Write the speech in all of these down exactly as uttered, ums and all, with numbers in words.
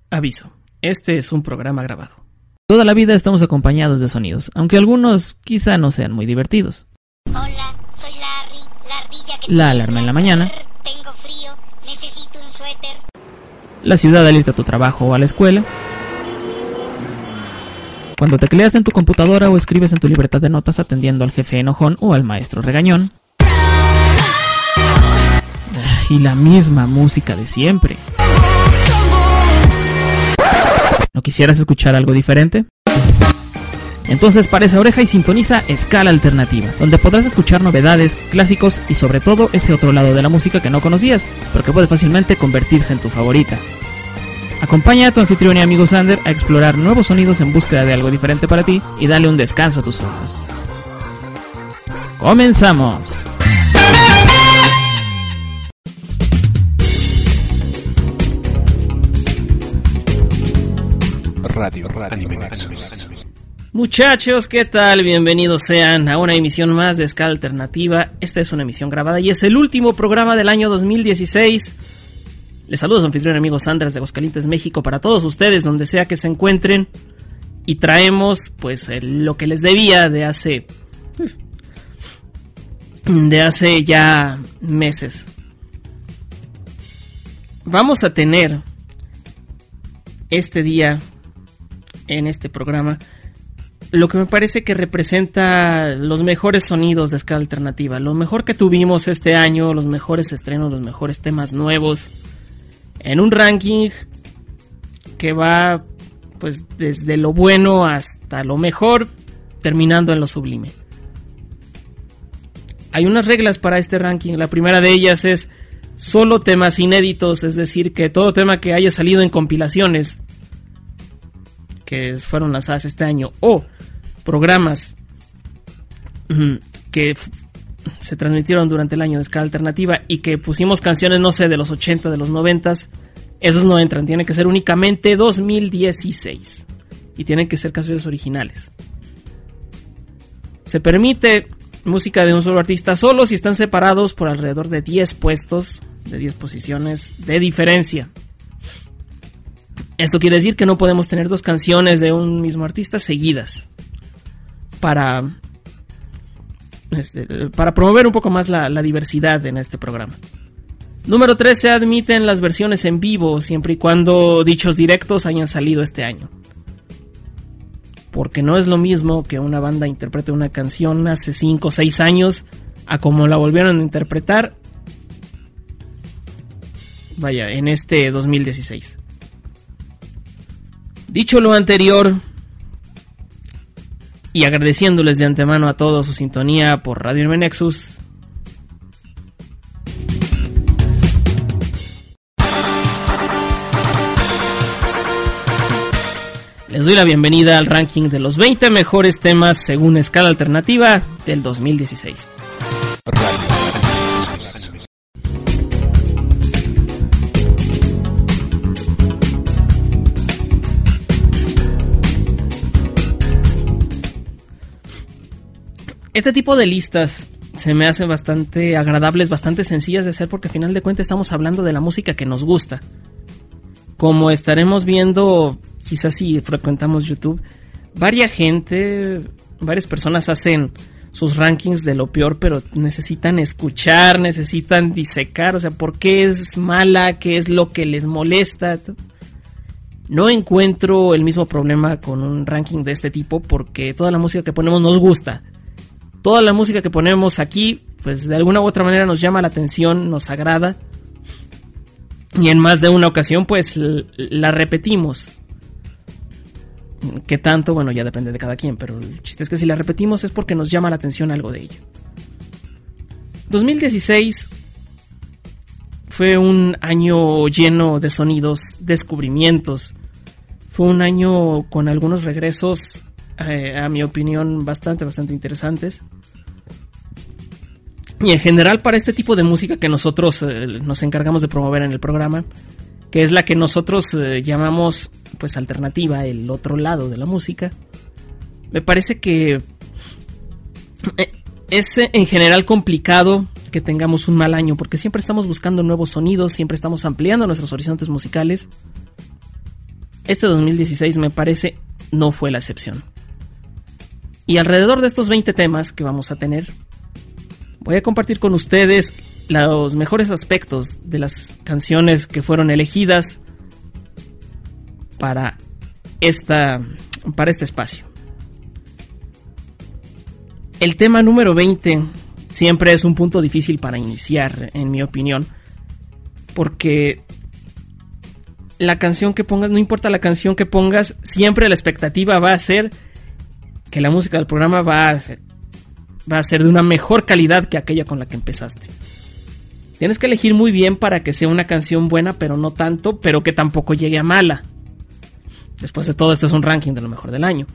Aviso, este es un programa grabado. Toda la vida estamos acompañados de sonidos, aunque algunos quizá no sean muy divertidos. Hola, soy Larry, la ardilla que... La alarma en la mañana. Tengo frío, necesito un suéter. La ciudad al irte a tu trabajo o a la escuela. Cuando tecleas en tu computadora o escribes en tu libreta de notas atendiendo al jefe enojón o al maestro regañón. Y la misma música de siempre. ¿No quisieras escuchar algo diferente? Entonces parece oreja y sintoniza Escala Alternativa, donde podrás escuchar novedades, clásicos y sobre todo ese otro lado de la música que no conocías, pero que puede fácilmente convertirse en tu favorita. Acompaña a tu anfitrión y amigo Sander a explorar nuevos sonidos en búsqueda de algo diferente para ti y dale un descanso a tus oídos. ¡Comenzamos! Radio, Radio Anime Nexus. Muchachos, ¿qué tal? Bienvenidos sean a una emisión más de Escala Alternativa. Esta es una emisión grabada y es el último programa del año dos mil dieciséis. Les saludo a su anfitrión amigo Sanders de Aguascalientes, México, para todos ustedes, donde sea que se encuentren. Y traemos, pues, el, lo que les debía de hace... De hace ya meses. Vamos a tener este día, en este programa, lo que me parece que representa los mejores sonidos de Escala Alternativa, lo mejor que tuvimos este año, los mejores estrenos, los mejores temas nuevos, en un ranking que va pues desde lo bueno hasta lo mejor, terminando en lo sublime. Hay unas reglas para este ranking. La primera de ellas es solo temas inéditos, es decir, que todo tema que haya salido en compilaciones que fueron lanzadas este año o programas que f- se transmitieron durante el año de Escala Alternativa y que pusimos canciones, no sé, de los ochenta, de los noventa, esos no entran, tienen que ser únicamente dos mil dieciséis y tienen que ser canciones originales. Se permite música de un solo artista solo si están separados por alrededor de diez puestos, de diez posiciones de diferencia. Esto quiere decir que no podemos tener dos canciones de un mismo artista seguidas para, este, para promover un poco más la, la diversidad en este programa. Número tres, se admiten las versiones en vivo siempre y cuando dichos directos hayan salido este año. Porque no es lo mismo que una banda interprete una canción hace cinco o seis años a como la volvieron a interpretar, vaya, en este dos mil dieciséis. Dicho lo anterior, y agradeciéndoles de antemano a todos su sintonía por Radio Anime Nexus, les doy la bienvenida al ranking de los veinte mejores temas según Escala Alternativa del dos mil dieciséis. Este tipo de listas se me hacen bastante agradables, bastante sencillas de hacer porque al final de cuentas estamos hablando de la música que nos gusta. Como estaremos viendo, quizás si frecuentamos YouTube, varias gente, varias personas hacen sus rankings de lo peor, pero necesitan escuchar, necesitan disecar, o sea, ¿por qué es mala? ¿Qué es lo que les molesta? No encuentro el mismo problema con un ranking de este tipo porque toda la música que ponemos nos gusta. Toda la música que ponemos aquí, pues de alguna u otra manera nos llama la atención, nos agrada. Y en más de una ocasión, pues l- la repetimos. ¿Qué tanto? Bueno, ya depende de cada quien, pero el chiste es que si la repetimos es porque nos llama la atención algo de ello. dos mil dieciséis fue un año lleno de sonidos, descubrimientos. Fue un año con algunos regresos, eh, a mi opinión, bastante, bastante interesantes. Y en general para este tipo de música que nosotros eh, nos encargamos de promover en el programa, que es la que nosotros eh, llamamos pues alternativa, el otro lado de la música, me parece que es en general complicado que tengamos un mal año, porque siempre estamos buscando nuevos sonidos, siempre estamos ampliando nuestros horizontes musicales. este dos mil dieciséis me parece no fue la excepción. Y alrededor de estos veinte temas que vamos a tener, voy a compartir con ustedes los mejores aspectos de las canciones que fueron elegidas para, esta, para este espacio. El tema número veinte siempre es un punto difícil para iniciar, en mi opinión, porque la canción que pongas, no importa la canción que pongas, siempre la expectativa va a ser que la música del programa va a ser, va a ser de una mejor calidad que aquella con la que empezaste. Tienes que elegir muy bien para que sea una canción buena, pero no tanto, pero que tampoco llegue a mala. Después de todo, este es un ranking de lo mejor del año.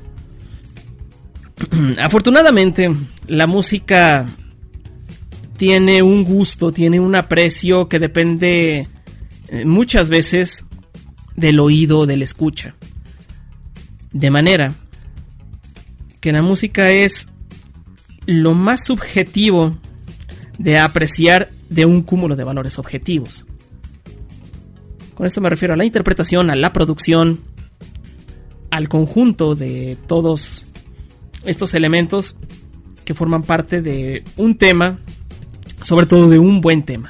Afortunadamente, la música tiene un gusto, tiene un aprecio que depende eh, muchas veces del oído del escucha. De manera que la música es lo más subjetivo de apreciar de un cúmulo de valores objetivos. Con esto me refiero a la interpretación, a la producción, al conjunto de todos estos elementos que forman parte de un tema, sobre todo de un buen tema.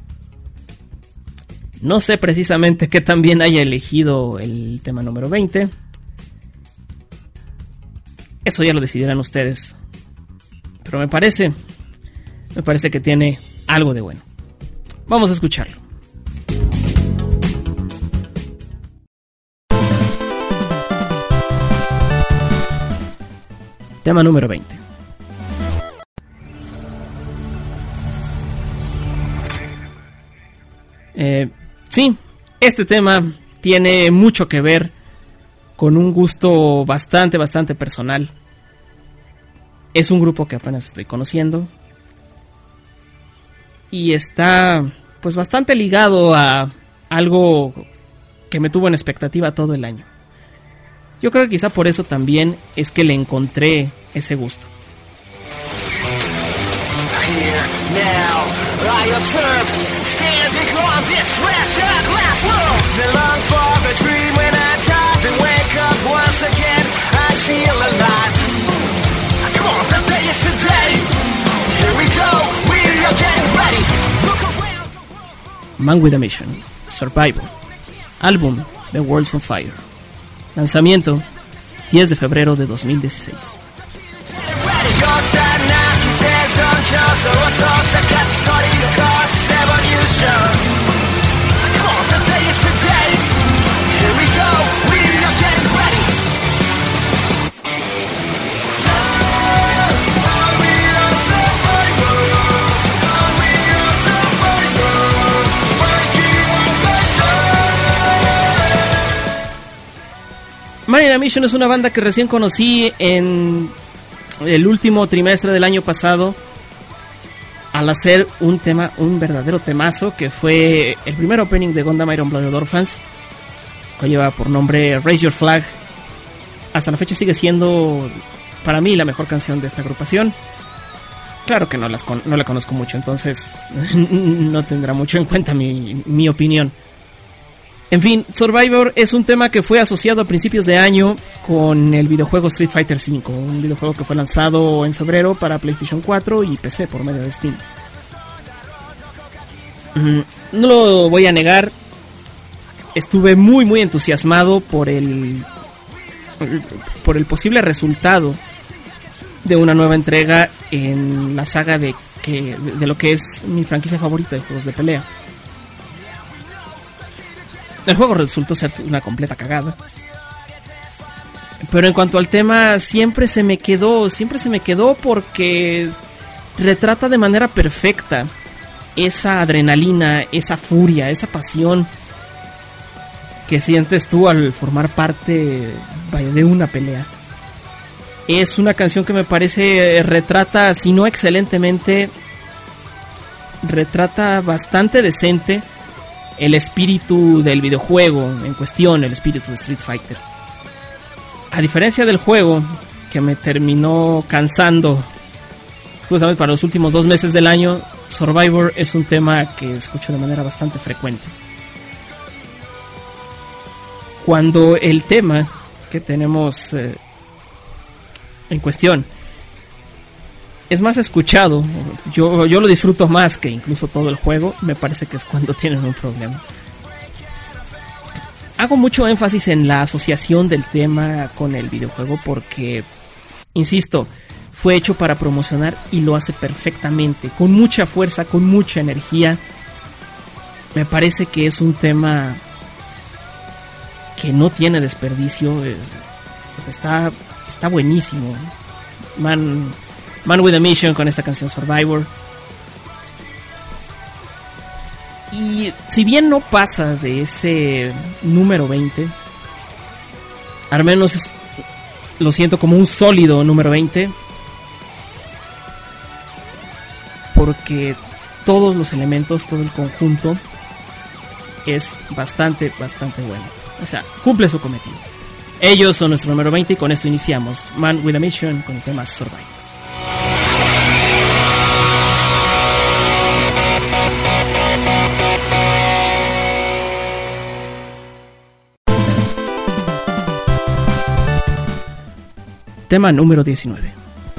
No sé precisamente qué tan bien haya elegido el tema número veinte. Eso ya lo decidirán ustedes. Pero me parece, me parece que tiene algo de bueno. Vamos a escucharlo. Tema número veinte. Eh, sí, este tema tiene mucho que ver con un gusto bastante, bastante personal. Es un grupo que apenas estoy conociendo y está pues bastante ligado a algo que me tuvo en expectativa todo el año. Yo creo que quizá por eso también es que le encontré ese gusto. Man with a Mission, Survival, álbum The World's on Fire. Lanzamiento diez de febrero de dos mil dieciséis. Man in a Mission es una banda que recién conocí en el último trimestre del año pasado al hacer un tema, un verdadero temazo que fue el primer opening de Gundam Iron Blooded Orphans, que lleva por nombre Raise Your Flag. Hasta la fecha sigue siendo para mí la mejor canción de esta agrupación. Claro que no, las con- no la conozco mucho, entonces no tendrá mucho en cuenta mi, mi opinión. En fin, Survivor es un tema que fue asociado a principios de año con el videojuego Street Fighter cinco, un videojuego que fue lanzado en febrero para PlayStation cuatro y P C por medio de Steam. No lo voy a negar, estuve muy muy entusiasmado por el por el posible resultado de una nueva entrega en la saga de que de lo que es mi franquicia favorita de juegos de pelea. El juego resultó ser una completa cagada. Pero en cuanto al tema, siempre se me quedó, siempre se me quedó porque retrata de manera perfecta esa adrenalina, esa furia, esa pasión que sientes tú al formar parte, vaya, de una pelea. Es una canción que me parece retrata, si no excelentemente, retrata bastante decente el espíritu del videojuego en cuestión, el espíritu de Street Fighter. A diferencia del juego, que me terminó cansando justamente para los últimos dos meses del año, Survivor es un tema que escucho de manera bastante frecuente. cuando el tema que tenemos eh, en cuestión es más escuchado, yo, yo lo disfruto más que incluso todo el juego, me parece que es cuando tienen un problema. Hago mucho énfasis en la asociación del tema con el videojuego porque, insisto, fue hecho para promocionar y lo hace perfectamente, con mucha fuerza, con mucha energía. Me parece que es un tema que no tiene desperdicio, es, pues está, está buenísimo. Man, Man with a Mission con esta canción Survivor. Y si bien no pasa de ese número veinte, al menos es, lo siento como un sólido número veinte, porque todos los elementos, todo el conjunto es bastante, bastante bueno. O sea, cumple su cometido. Ellos son nuestro número veinte y con esto iniciamos Man with a Mission con el tema Survive. Tema número diecinueve.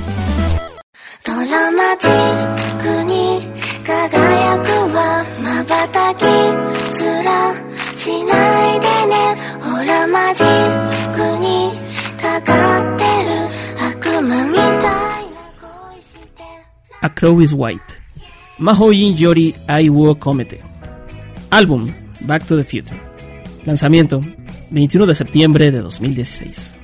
A Crow is White. Mahou-jin Yori Ai wo Komete. Álbum Back to the Future. Lanzamiento veintiuno de septiembre de dos mil dieciséis.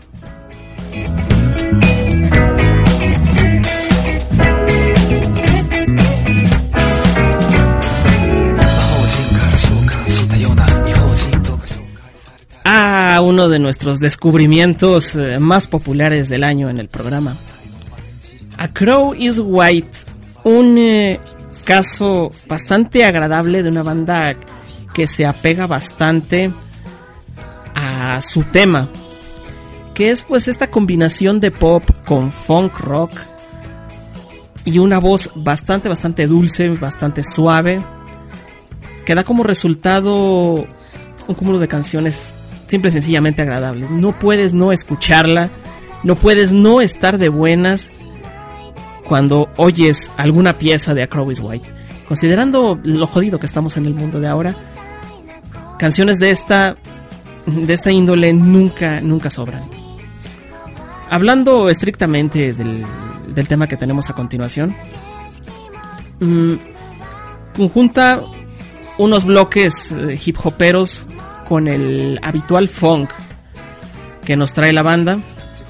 Ah, uno de nuestros descubrimientos eh, más populares del año en el programa. A Crow is White, un eh, caso bastante agradable de una banda que se apega bastante a su tema, que es pues esta combinación de pop con funk rock y una voz bastante, bastante dulce, bastante suave, que da como resultado un cúmulo de canciones simple y sencillamente agradables. No puedes no escucharla, no puedes no estar de buenas cuando oyes alguna pieza de A Crow is White. Considerando lo jodido que estamos en el mundo de ahora, canciones de esta de esta índole nunca, nunca sobran. Hablando estrictamente del, del tema que tenemos a continuación, mmm, conjunta unos bloques eh, hip hoperos con el habitual funk que nos trae la banda.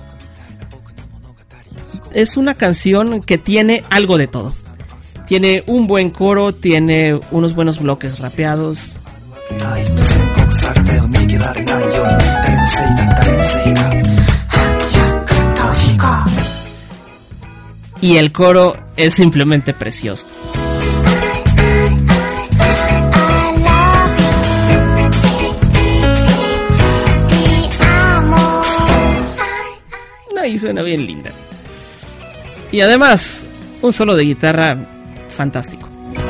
Es una canción que tiene algo de todo. Tiene un buen coro, tiene unos buenos bloques rapeados. Y el coro es simplemente precioso. Y suena bien linda. Y además, un solo de guitarra fantástico.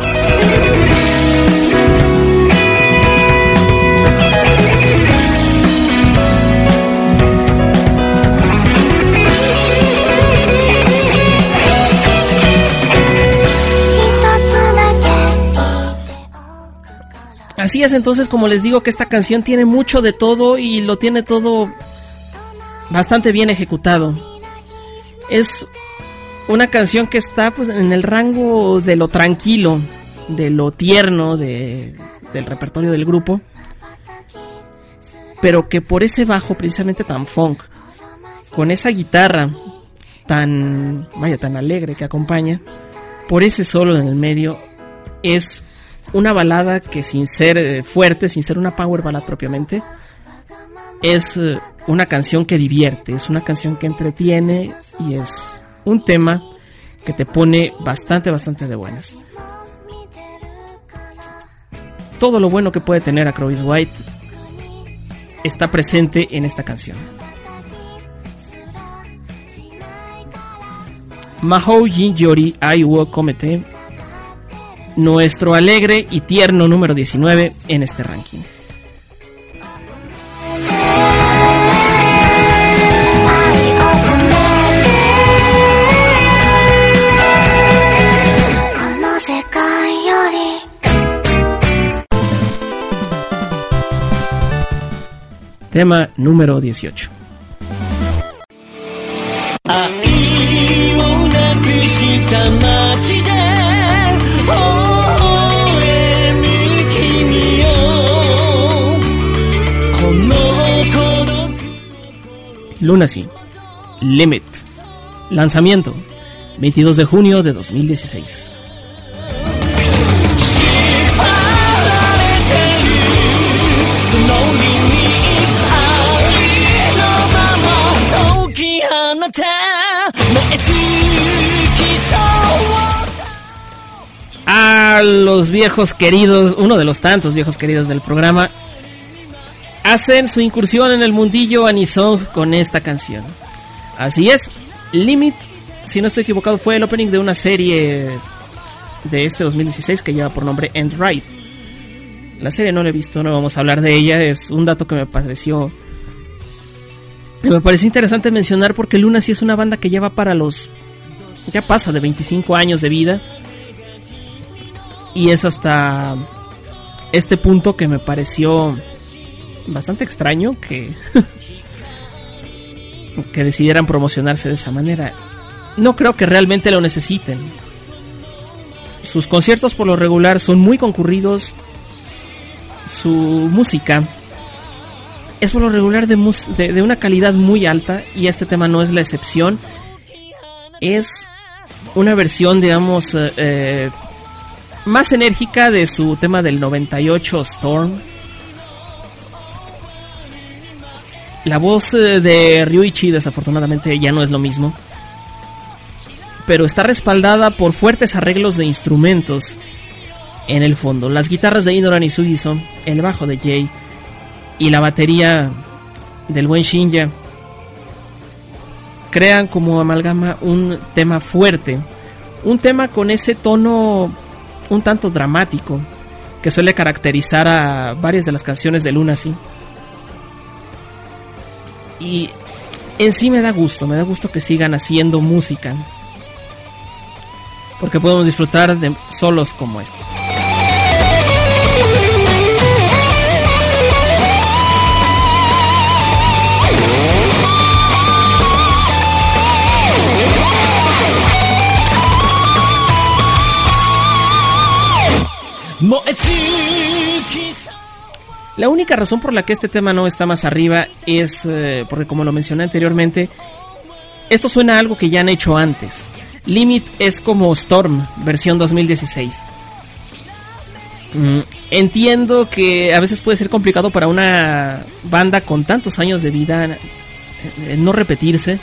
Así es, entonces, como les digo, que esta canción tiene mucho de todo y lo tiene todo bastante bien ejecutado. Es una canción que está pues en el rango de lo tranquilo, de lo tierno de, del repertorio del grupo, pero que por ese bajo precisamente tan funk, con esa guitarra tan, vaya, tan alegre que acompaña, por ese solo en el medio, es una balada que sin ser fuerte, sin ser una power ballad propiamente, es una canción que divierte, es una canción que entretiene y es un tema que te pone bastante, bastante de buenas. Todo lo bueno que puede tener A Crow is White está presente en esta canción. Mahou-jin Yori Ai wo Komete, nuestro alegre y tierno número diecinueve en este ranking. tema número dieciocho. Lunacy, Limit. Lanzamiento veintidós de junio de dos mil dieciséis. A los viejos queridos, uno de los tantos viejos queridos del programa, hacen su incursión en el mundillo anisong con esta canción. Así es, Limit, si no estoy equivocado, fue el opening de una serie de este dos mil dieciséis que lleva por nombre End Ride. La serie no la he visto, no vamos a hablar de ella, es un dato que me pareció me pareció interesante mencionar, porque Lunacy es una banda que lleva para los, ya pasa de veinticinco años de vida, y es hasta este punto que me pareció bastante extraño que que decidieran promocionarse de esa manera. No creo que realmente lo necesiten. Sus conciertos por lo regular son muy concurridos. Su música es por lo regular de, mus- de, de una calidad muy alta, y este tema no es la excepción. Es una versión, digamos, eh, eh, más enérgica de su tema del noventa y ocho, Storm. La voz de Ryuichi desafortunadamente ya no es lo mismo, pero está respaldada por fuertes arreglos de instrumentos en el fondo. Las guitarras de Inoran y Sugizo, el bajo de Jay y la batería del buen Shinya crean como amalgama un tema fuerte, un tema con ese tono un tanto dramático que suele caracterizar a varias de las canciones de Lunacy. Y en sí me da gusto, me da gusto que sigan haciendo música, porque podemos disfrutar de solos como este. La única razón por la que este tema no está más arriba es eh, porque, como lo mencioné anteriormente, esto suena a algo que ya han hecho antes. Limit es como Storm, versión dos mil dieciséis. Mm, entiendo que a veces puede ser complicado para una banda con tantos años de vida eh, no repetirse.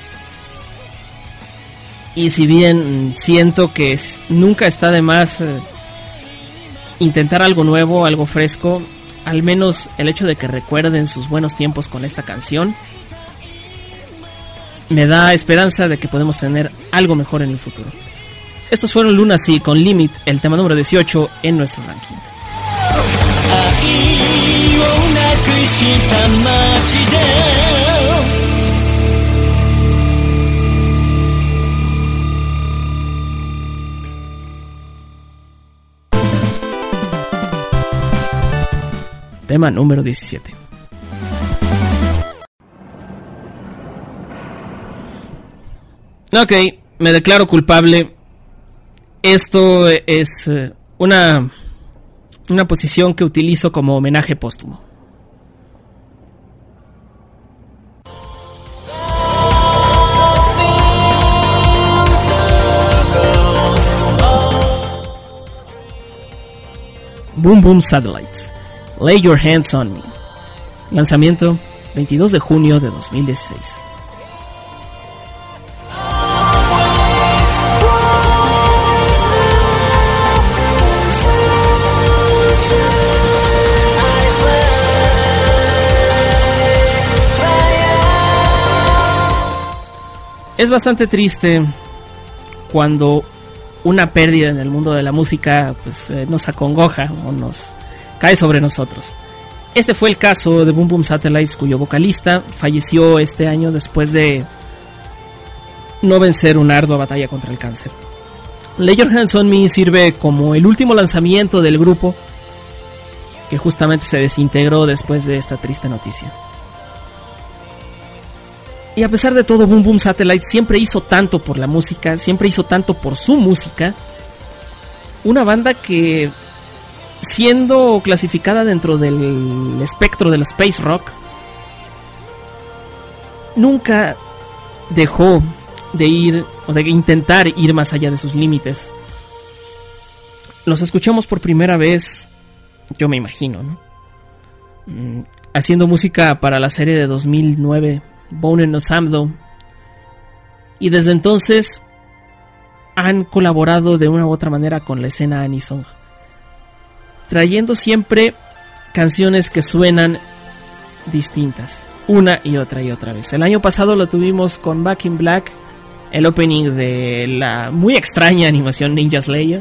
Y si bien siento que es, nunca está de más eh, intentar algo nuevo, algo fresco, al menos el hecho de que recuerden sus buenos tiempos con esta canción me da esperanza de que podemos tener algo mejor en el futuro. Estos fueron Lunacy con Limit, el tema número dieciocho en nuestro ranking. Tema número diecisiete. Ok, me declaro culpable. Esto es una, una posición que utilizo como homenaje póstumo. Boom Boom Satellites, Lay Your Hands on Me. Lanzamiento veintidós de junio de dos mil dieciséis. Es bastante triste cuando una pérdida en el mundo de la música pues eh, nos acongoja o nos cae sobre nosotros. Este fue el caso de Boom Boom Satellites, cuyo vocalista falleció este año después de no vencer una ardua batalla contra el cáncer. Lay Your Hands on Me sirve como el último lanzamiento del grupo, que justamente se desintegró después de esta triste noticia. Y a pesar de todo, Boom Boom Satellite siempre hizo tanto por la música, siempre hizo tanto por su música. Una banda que, siendo clasificada dentro del espectro del space rock, nunca dejó de ir o de intentar ir más allá de sus límites. Los escuchamos por primera vez, yo me imagino, ¿no? Mm, haciendo música para la serie de dos mil nueve, Bone No Samdo, y desde entonces han colaborado de una u otra manera con la escena Anisong, trayendo siempre canciones que suenan distintas, una y otra y otra vez. El año pasado lo tuvimos con Back in Black, el opening de la muy extraña animación Ninja Slayer.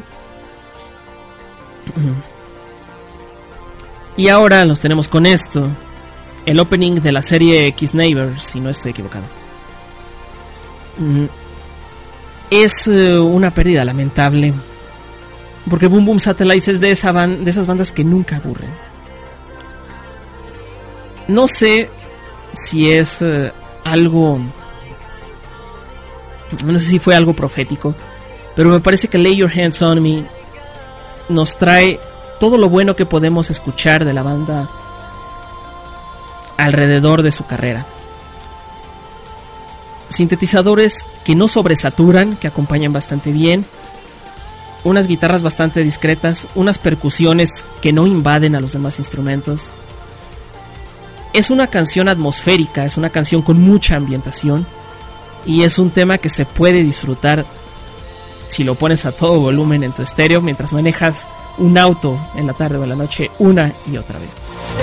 Y ahora los tenemos con esto, el opening de la serie Kiss Neighbor, si no estoy equivocado. Es uh, una pérdida lamentable, porque Boom Boom Satellites es de, esa ban- de esas bandas que nunca aburren. No sé si es uh, algo... No sé si fue algo profético, pero me parece que Lay Your Hands on Me nos trae todo lo bueno que podemos escuchar de la banda alrededor de su carrera. Sintetizadores que no sobresaturan, que acompañan bastante bien, unas guitarras bastante discretas, unas percusiones que no invaden a los demás instrumentos. Es una canción atmosférica, es una canción con mucha ambientación, y es un tema que se puede disfrutar si lo pones a todo volumen en tu estéreo mientras manejas un auto en la tarde o en la noche una y otra vez.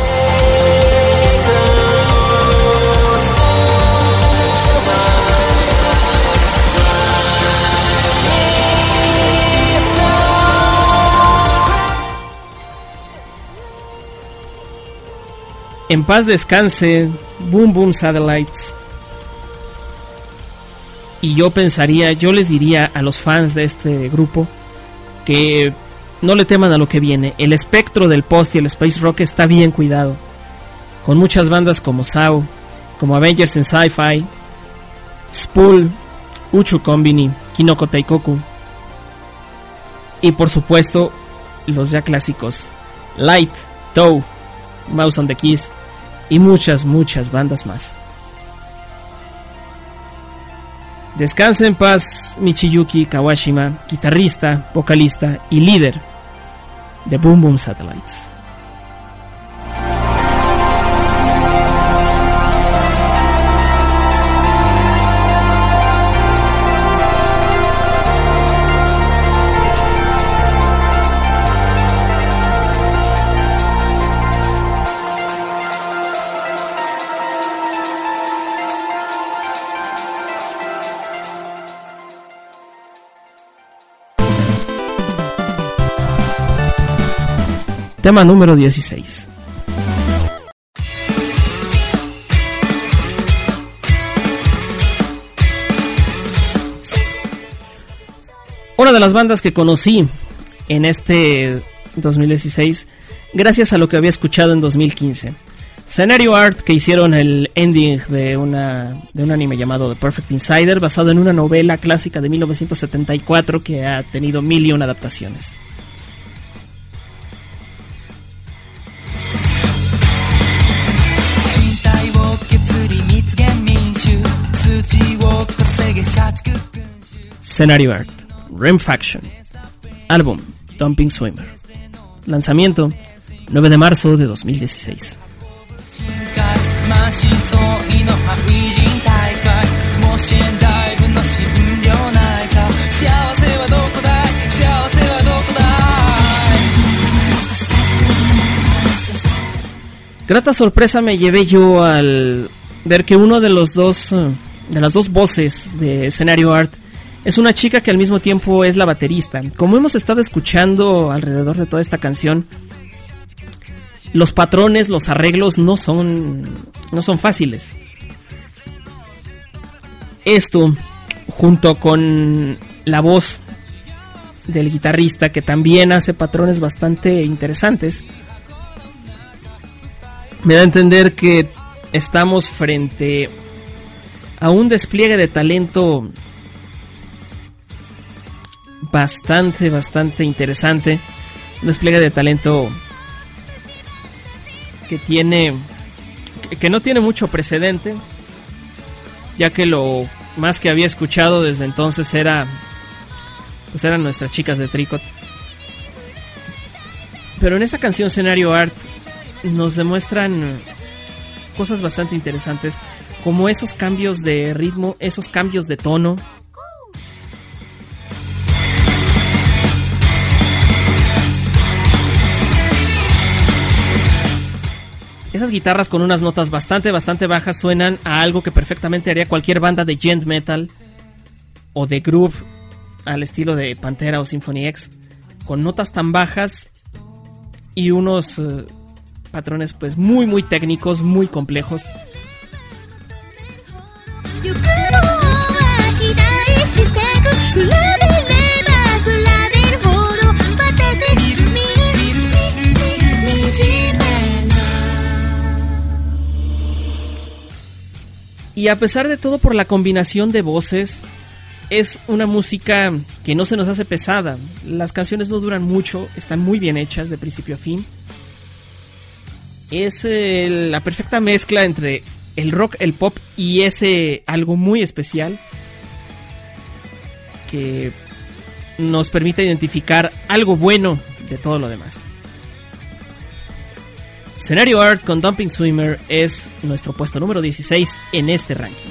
En paz descanse Boom Boom Satellites. Y yo pensaría, yo les diría a los fans de este grupo que no le teman a lo que viene. El espectro del post y el space rock está bien cuidado, con muchas bandas como S A O, como Avengers en Sci-Fi, Spool, Uchu Kombini, Kinoko Taikoku, y por supuesto los ya clásicos Light, Toe, Mouse on the Keys y muchas, muchas bandas más. Descansa en paz Michiyuki Kawashima, guitarrista, vocalista y líder de Boom Boom Satellites. Tema número dieciséis. Una de las bandas que conocí en este dos mil dieciséis gracias a lo que había escuchado en dos mil quince. Scenario Art, que hicieron el ending de, una, de un anime llamado The Perfect Insider, basado en una novela clásica de mil novecientos setenta y cuatro que ha tenido mil y una adaptaciones. Scenario Art, Rem Faction, álbum Dumping Swimmer, lanzamiento nueve de marzo de dos mil dieciséis. Grata sorpresa me llevé yo al ver que uno de los dos de las dos voces de Scenario Art es una chica que al mismo tiempo es la baterista. Como hemos estado escuchando alrededor de toda esta canción, los patrones, los arreglos no son no son fáciles. Esto, junto con la voz del guitarrista, que también hace patrones bastante interesantes, me da a entender que estamos frente a un despliegue de talento bastante, bastante interesante. Un despliegue de talento que tiene, que no tiene mucho precedente, ya que lo más que había escuchado desde entonces era, pues eran nuestras chicas de Tricot. Pero en esta canción Scenario Art nos demuestran cosas bastante interesantes, como esos cambios de ritmo, esos cambios de tono. Esas guitarras con unas notas bastante, bastante bajas suenan a algo que perfectamente haría cualquier banda de gent metal o de groove al estilo de Pantera o Symphony X, con notas tan bajas y unos uh, patrones pues muy, muy técnicos, muy complejos. Y a pesar de todo, por la combinación de voces, es una música que no se nos hace pesada. Las canciones no duran mucho, están muy bien hechas de principio a fin. Es eh, la perfecta mezcla entre el rock, el pop y ese algo muy especial que nos permite identificar algo bueno de todo lo demás. Scenario Art con Dumping Swimmer es nuestro puesto número dieciséis en este ranking.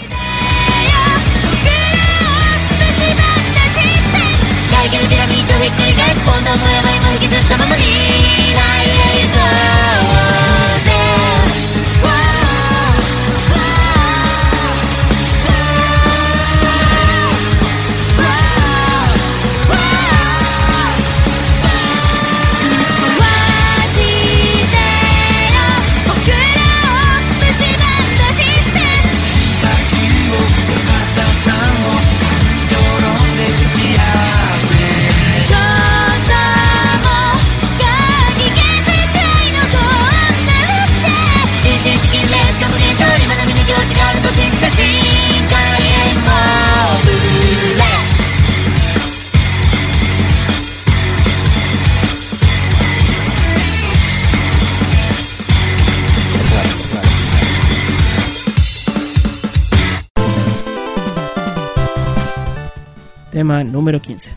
Tema número quince.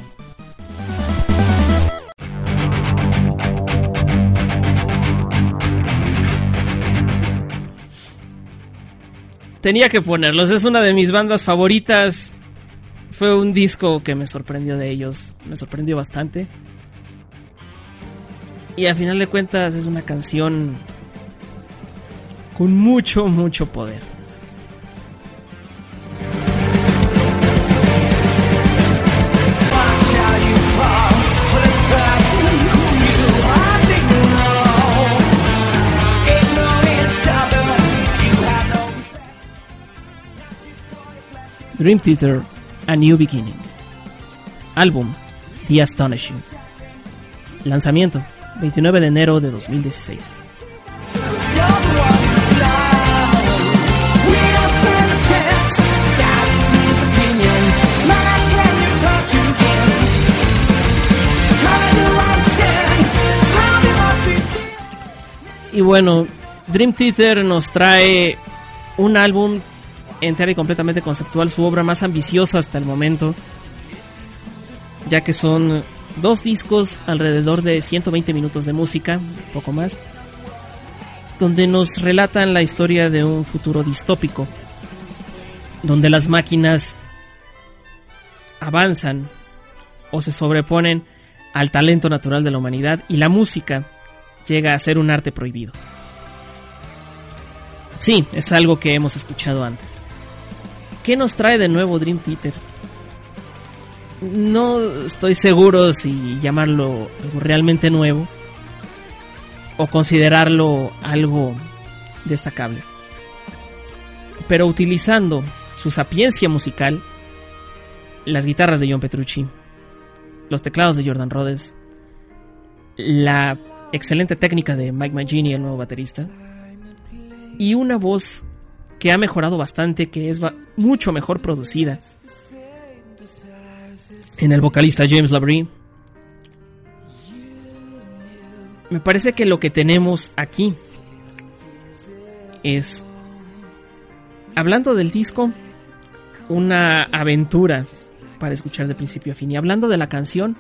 Tenía que ponerlos, es una de mis bandas favoritas. Fue un disco que me sorprendió de ellos, me sorprendió bastante. Y a final de cuentas es una canción con mucho, mucho poder. Dream Theater, A New Beginning. Álbum, The Astonishing. Lanzamiento, veintinueve de enero de dos mil dieciséis. Y bueno, Dream Theater nos trae un álbum entera y completamente conceptual, su obra más ambiciosa hasta el momento, ya que son dos discos alrededor de ciento veinte minutos de música, poco más, donde nos relatan la historia de un futuro distópico, donde las máquinas avanzan o se sobreponen al talento natural de la humanidad y la música llega a ser un arte prohibido. Sí, es algo que hemos escuchado antes. ¿Qué nos trae de nuevo Dream Theater? No estoy seguro si llamarlo algo realmente nuevo o considerarlo algo destacable. Pero utilizando su sapiencia musical, las guitarras de John Petrucci, los teclados de Jordan Rhodes, la excelente técnica de Mike Mangini, el nuevo baterista, y una voz que ha mejorado bastante, que es va- mucho mejor producida. En el vocalista James Labrie. Me parece que lo que tenemos aquí es, hablando del disco, una aventura para escuchar de principio a fin. Y hablando de la canción,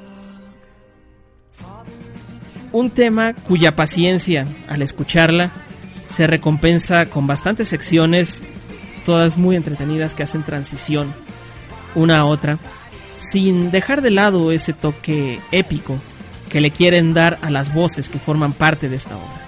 un tema cuya paciencia al escucharla se recompensa con bastantes secciones, todas muy entretenidas, que hacen transición una a otra, sin dejar de lado ese toque épico que le quieren dar a las voces que forman parte de esta obra.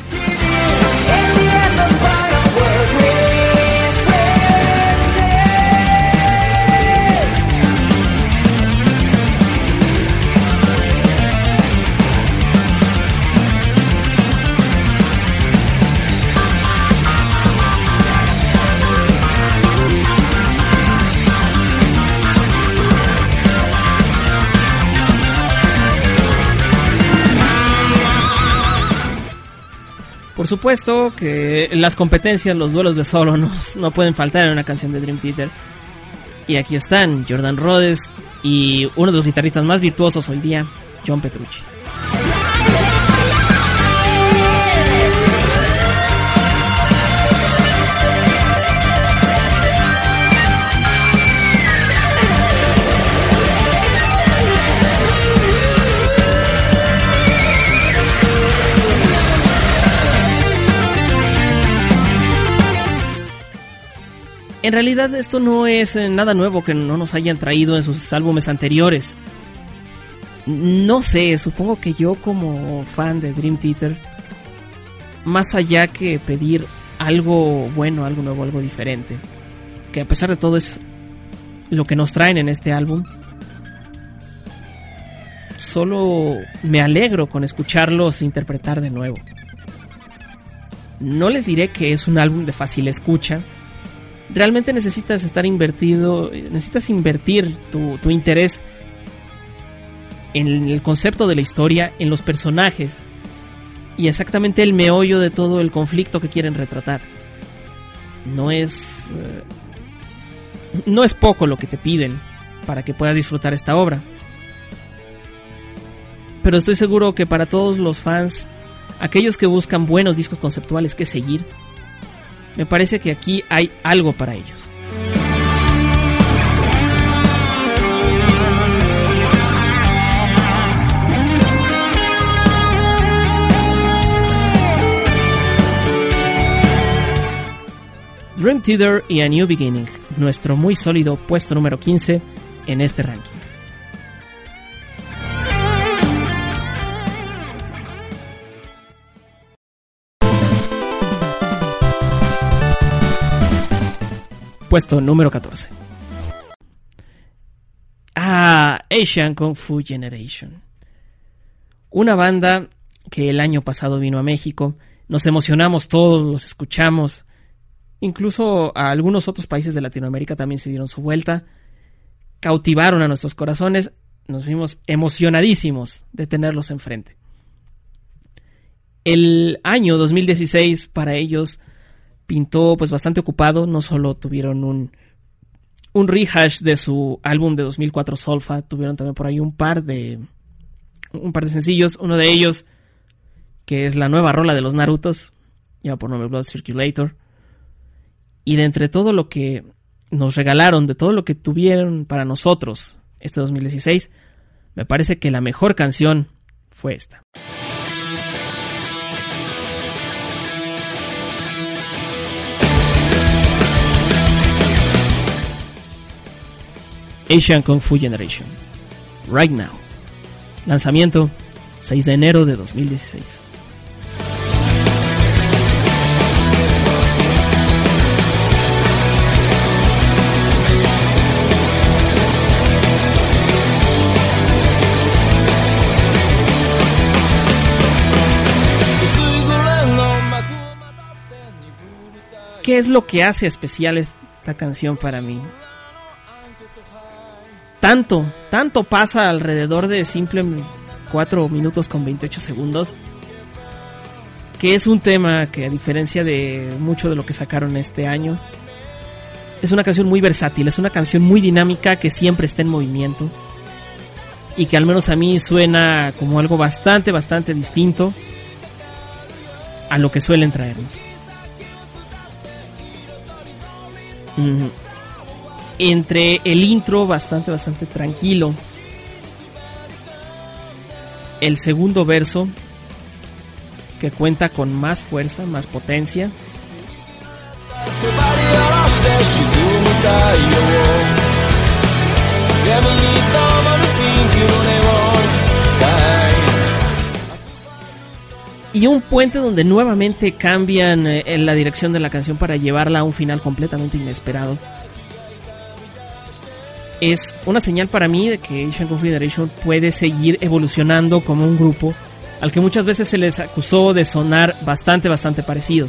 Por supuesto que las competencias, los duelos de solo no, no pueden faltar en una canción de Dream Theater. Y aquí están Jordan Rhodes y uno de los guitarristas más virtuosos hoy día, John Petrucci. En realidad esto no es nada nuevo que no nos hayan traído en sus álbumes anteriores. No sé, supongo que yo como fan de Dream Theater, más allá que pedir algo bueno, algo nuevo, algo diferente, que a pesar de todo es lo que nos traen en este álbum, solo me alegro con escucharlos interpretar de nuevo. No les diré que es un álbum de fácil escucha. Realmente necesitas estar invertido, necesitas invertir tu, tu interés en el concepto de la historia, en los personajes y exactamente el meollo de todo el conflicto que quieren retratar. No es eh, no es poco lo que te piden para que puedas disfrutar esta obra, pero estoy seguro que para todos los fans, aquellos que buscan buenos discos conceptuales que seguir, me parece que aquí hay algo para ellos. Dream Theater y A New Beginning, nuestro muy sólido puesto número quince en este ranking. Puesto número catorce. Ah, Asian Kung Fu Generation. Una banda que el año pasado vino a México. Nos emocionamos todos, los escuchamos. Incluso a algunos otros países de Latinoamérica también se dieron su vuelta. Cautivaron a nuestros corazones. Nos vimos emocionadísimos de tenerlos enfrente. El año dos mil dieciséis para ellos pintó pues bastante ocupado. No solo tuvieron un, un rehash de su álbum de dos mil cuatro Solfa, tuvieron también por ahí un par de un par de sencillos. Uno de ellos, que es la nueva rola de los Narutos, lleva por nombre Blood Circulator. Y de entre todo lo que nos regalaron, de todo lo que tuvieron para nosotros este dos mil dieciséis, me parece que la mejor canción fue esta. Asian Kung Fu Generation, Right Now. Lanzamiento seis de enero de dos mil dieciséis. ¿Qué es lo que hace especial esta canción para mí? Tanto, tanto pasa alrededor de simple cuatro minutos con veintiocho segundos, que es un tema que, a diferencia de mucho de lo que sacaron este año, es una canción muy versátil, es una canción muy dinámica que siempre está en movimiento y que al menos a mí suena como algo bastante, bastante distinto a lo que suelen traernos. Mm. Entre el intro bastante, bastante tranquilo, el segundo verso que cuenta con más fuerza, más potencia, y un puente donde nuevamente cambian eh, en la dirección de la canción para llevarla a un final completamente inesperado. Es una señal para mí de que Asian Confederation puede seguir evolucionando como un grupo al que muchas veces se les acusó de sonar bastante, bastante parecido.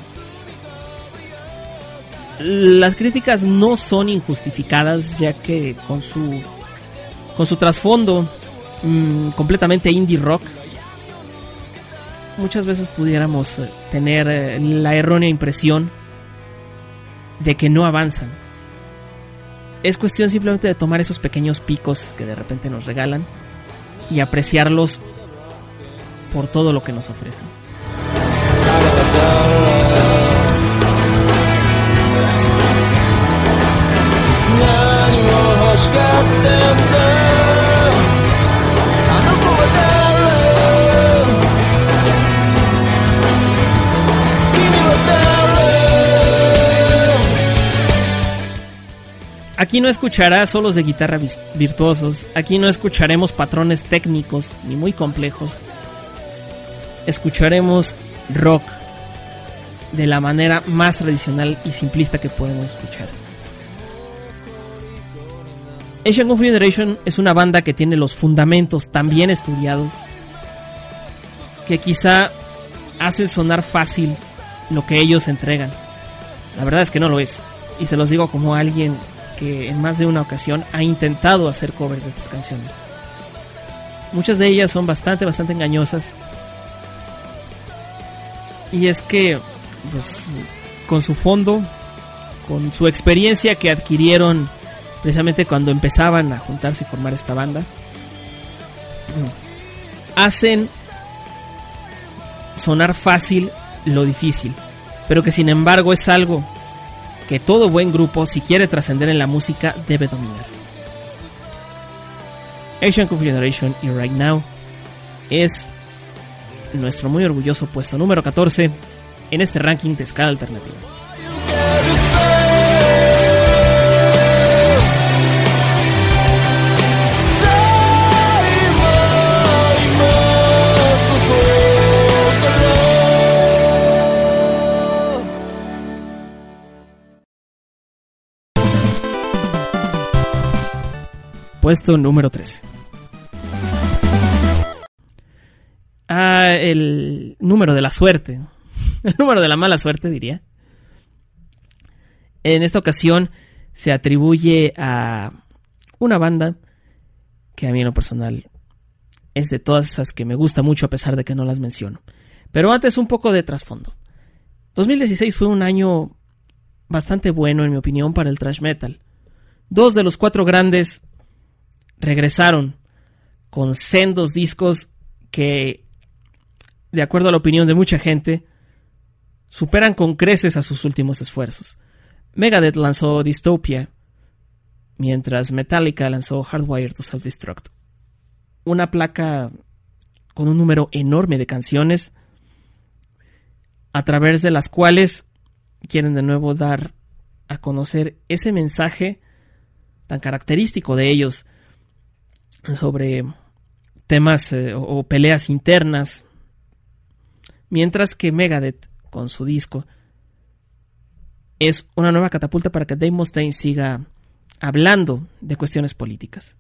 Las críticas no son injustificadas, ya que con su con su trasfondo mmm, completamente indie rock, muchas veces pudiéramos tener eh, la errónea impresión de que no avanzan. Es cuestión simplemente de tomar esos pequeños picos que de repente nos regalan y apreciarlos por todo lo que nos ofrecen. Aquí no escucharás solos de guitarra virtuosos, aquí no escucharemos patrones técnicos ni muy complejos. Escucharemos rock de la manera más tradicional y simplista que podemos escuchar. Asian Confederation es una banda que tiene los fundamentos tan bien estudiados que quizá hacen sonar fácil lo que ellos entregan. La verdad es que no lo es, y se los digo como alguien que en más de una ocasión ha intentado hacer covers de estas canciones. Muchas de ellas son bastante, bastante engañosas. Y es que, pues, con su fondo, con su experiencia que adquirieron precisamente cuando empezaban a juntarse y formar esta banda, hacen sonar fácil lo difícil, pero que sin embargo es algo que todo buen grupo, si quiere trascender en la música, debe dominar. Asian Confederation y Right Now es nuestro muy orgulloso puesto número catorce en este ranking de escala alternativa. Puesto número trece. Ah, el número de la suerte. El número de la mala suerte, diría. En esta ocasión se atribuye a una banda que a mí en lo personal es de todas esas que me gusta mucho a pesar de que no las menciono. Pero antes un poco de trasfondo. dos mil dieciséis fue un año bastante bueno, en mi opinión, para el thrash metal. Dos de los cuatro grandes regresaron con sendos discos que, de acuerdo a la opinión de mucha gente, superan con creces a sus últimos esfuerzos. Megadeth lanzó Dystopia, mientras Metallica lanzó Hardwired to Self-Destruct. Una placa con un número enorme de canciones, a través de las cuales quieren de nuevo dar a conocer ese mensaje tan característico de ellos sobre temas eh, o, o peleas internas, mientras que Megadeth, con su disco, es una nueva catapulta para que Dave Mustaine siga hablando de cuestiones políticas.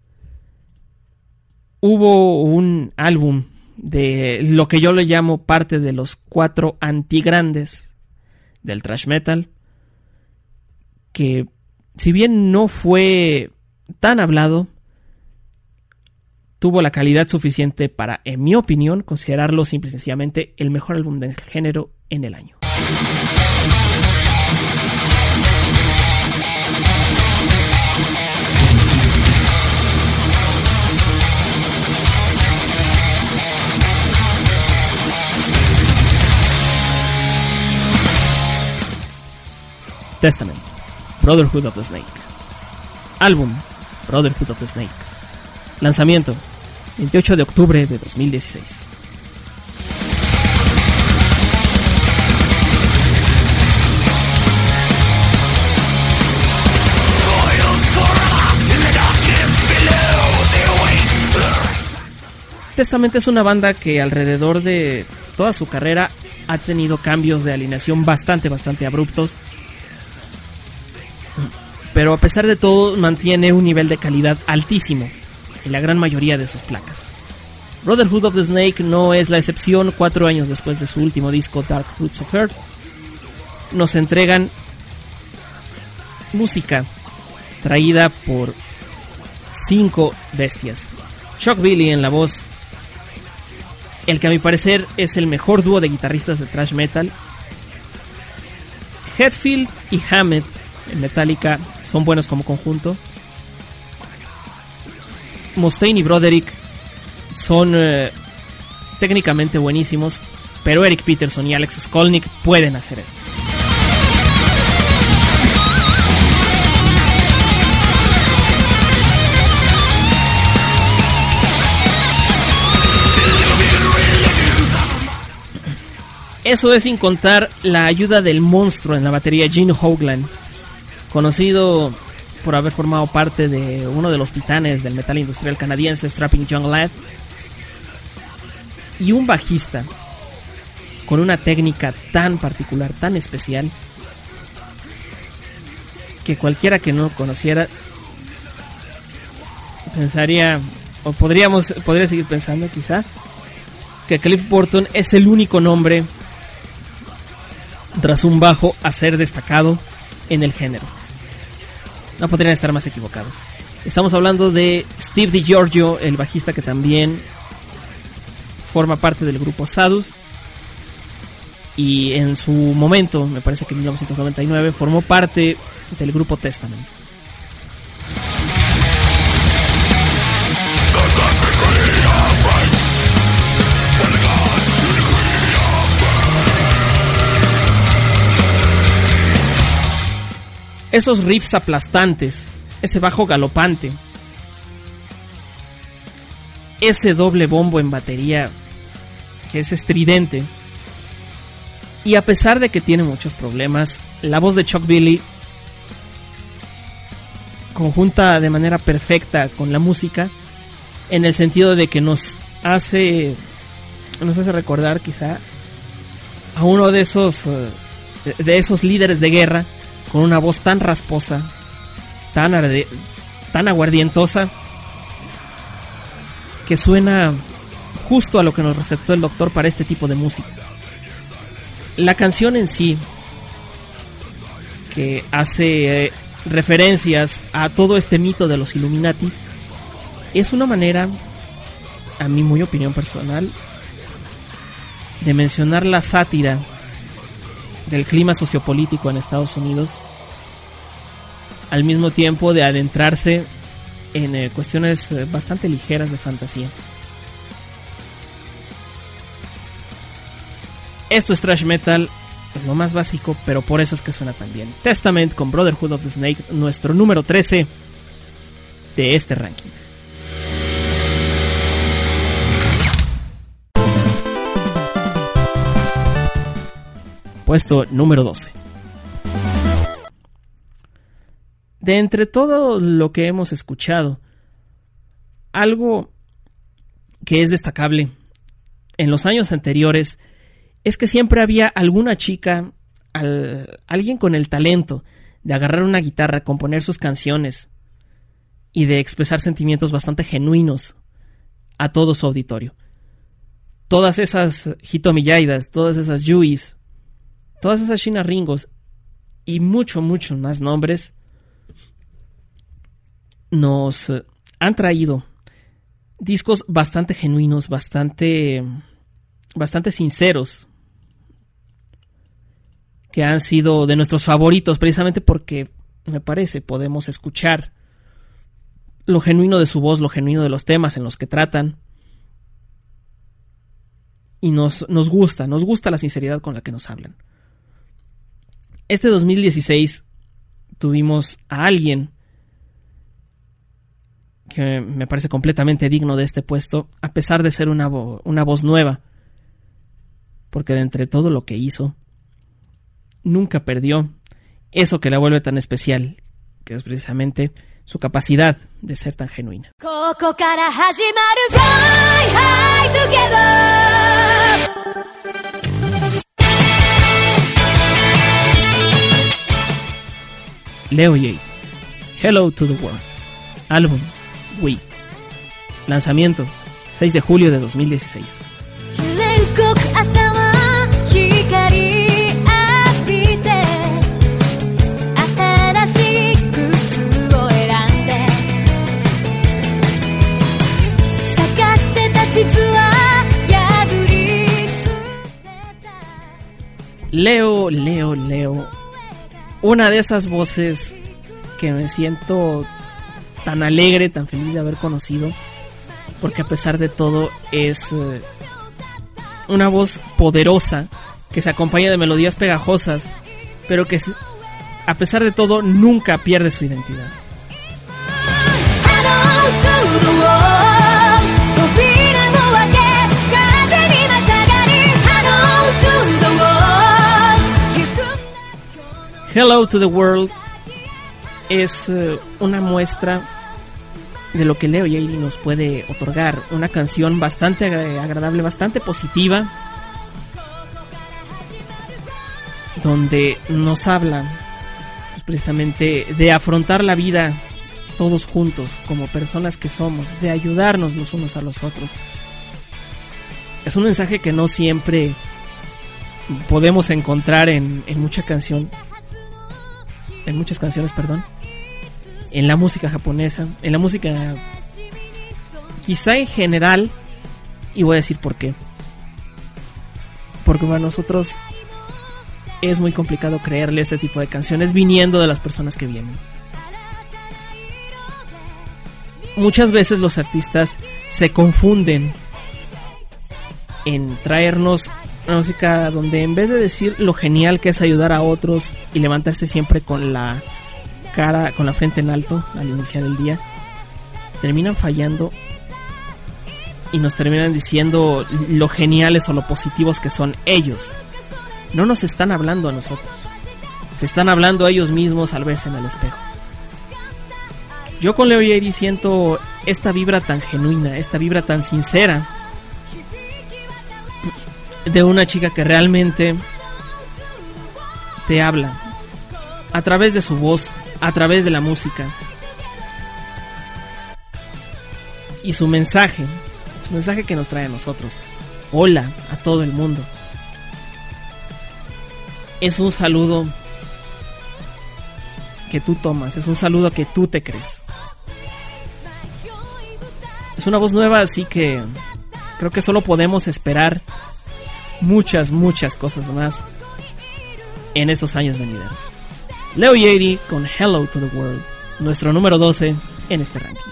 Hubo un álbum de lo que yo le llamo parte de los cuatro antigrandes del thrash metal, que si bien no fue tan hablado, tuvo la calidad suficiente para, en mi opinión, considerarlo simple y sencillamente el mejor álbum del género en el año. Testament, Brotherhood of the Snake. Álbum, Brotherhood of the Snake. Lanzamiento, veintiocho de octubre de dos mil dieciséis. Testament es una banda que alrededor de toda su carrera ha tenido cambios de alineación bastante, bastante abruptos. Pero a pesar de todo mantiene un nivel de calidad altísimo en la gran mayoría de sus placas. Brotherhood of the Snake no es la excepción. Cuatro años después de su último disco, Dark Roots of Earth, nos entregan música traída por cinco bestias. Chuck Billy en la voz, el que a mi parecer es el mejor dúo de guitarristas de thrash metal. Hetfield y Hammett en Metallica son buenos como conjunto. Mustaine y Broderick son uh, técnicamente buenísimos, pero Eric Peterson y Alex Skolnick pueden hacer esto. Eso es sin contar la ayuda del monstruo en la batería, Gene Hoglan, conocido por haber formado parte de uno de los titanes del metal industrial canadiense, Strapping Young Lad, y un bajista con una técnica tan particular, tan especial, que cualquiera que no conociera pensaría, o podríamos podría seguir pensando quizá, que Cliff Burton es el único nombre tras un bajo a ser destacado en el género. No podrían estar más equivocados. Estamos hablando de Steve DiGiorgio, el bajista que también forma parte del grupo Sadus, y en su momento, me parece que en mil novecientos noventa y nueve, formó parte del grupo Testament. Esos riffs aplastantes, ese bajo galopante, ese doble bombo en batería que es estridente, y a pesar de que tiene muchos problemas, la voz de Chuck Billy conjunta de manera perfecta con la música, en el sentido de que nos hace nos hace recordar quizá a uno de esos de esos líderes de guerra con una voz tan rasposa, tan, arde, tan aguardientosa, que suena justo a lo que nos recetó el doctor para este tipo de música. La canción en sí, que hace eh, referencias a todo este mito de los Illuminati, es una manera, a mi muy opinión personal, de mencionar la sátira del clima sociopolítico en Estados Unidos, al mismo tiempo de adentrarse en eh, cuestiones eh, bastante ligeras de fantasía. Esto es thrash metal, es lo más básico, pero por eso es que suena tan bien. Testament con Brotherhood of the Snake, nuestro número trece de este ranking. Puesto número doce. De entre todo lo que hemos escuchado, algo que es destacable en los años anteriores es que siempre había alguna chica, al, alguien con el talento de agarrar una guitarra, componer sus canciones y de expresar sentimientos bastante genuinos a todo su auditorio. Todas esas Hitomi Yaidas, todas esas Yuis, todas esas Shina Ringos y mucho, muchos más nombres nos han traído discos bastante genuinos, bastante, bastante sinceros, que han sido de nuestros favoritos, precisamente porque, me parece, podemos escuchar lo genuino de su voz, lo genuino de los temas en los que tratan, y nos, nos gusta, nos gusta la sinceridad con la que nos hablan. Este dos mil dieciséis tuvimos a alguien que me parece completamente digno de este puesto, a pesar de ser una, vo- una voz nueva, porque de entre todo lo que hizo, nunca perdió eso que la vuelve tan especial, que es precisamente su capacidad de ser tan genuina. Leo Yairi, Hello to the World. Álbum We. Lanzamiento seis de julio de dos mil dieciséis. Leo, Leo, Leo. Una de esas voces que me siento tan alegre, tan feliz de haber conocido, porque a pesar de todo es eh, una voz poderosa que se acompaña de melodías pegajosas, pero que a pesar de todo nunca pierde su identidad. Hello to the World es uh, una muestra de lo que Leo Yairi nos puede otorgar. Una canción bastante agradable, bastante positiva, donde nos habla pues, precisamente de afrontar la vida todos juntos, como personas que somos, de ayudarnos los unos a los otros. Es un mensaje que no siempre podemos encontrar en, en mucha canción. En muchas canciones, perdón. En la música japonesa, en la música quizá en general, y voy a decir por qué. Porque para nosotros es muy complicado creerle este tipo de canciones viniendo de las personas que vienen. Muchas veces los artistas se confunden en traernos una música donde en vez de decir lo genial que es ayudar a otros y levantarse siempre con la cara, con la frente en alto al iniciar el día, terminan fallando y nos terminan diciendo lo geniales o lo positivos que son ellos. No nos están hablando a nosotros, se están hablando a ellos mismos al verse en el espejo. Yo con Leo Yairi siento esta vibra tan genuina, esta vibra tan sincera de una chica que realmente te habla a través de su voz, a través de la música, y su mensaje, su mensaje que nos trae a nosotros. Hola a todo el mundo. Es un saludo que tú tomas, es un saludo que tú te crees. Es una voz nueva, así que creo que solo podemos esperar muchas, muchas cosas más en estos años venideros. Leo Yairi con Hello to the World, nuestro número doce en este ranking.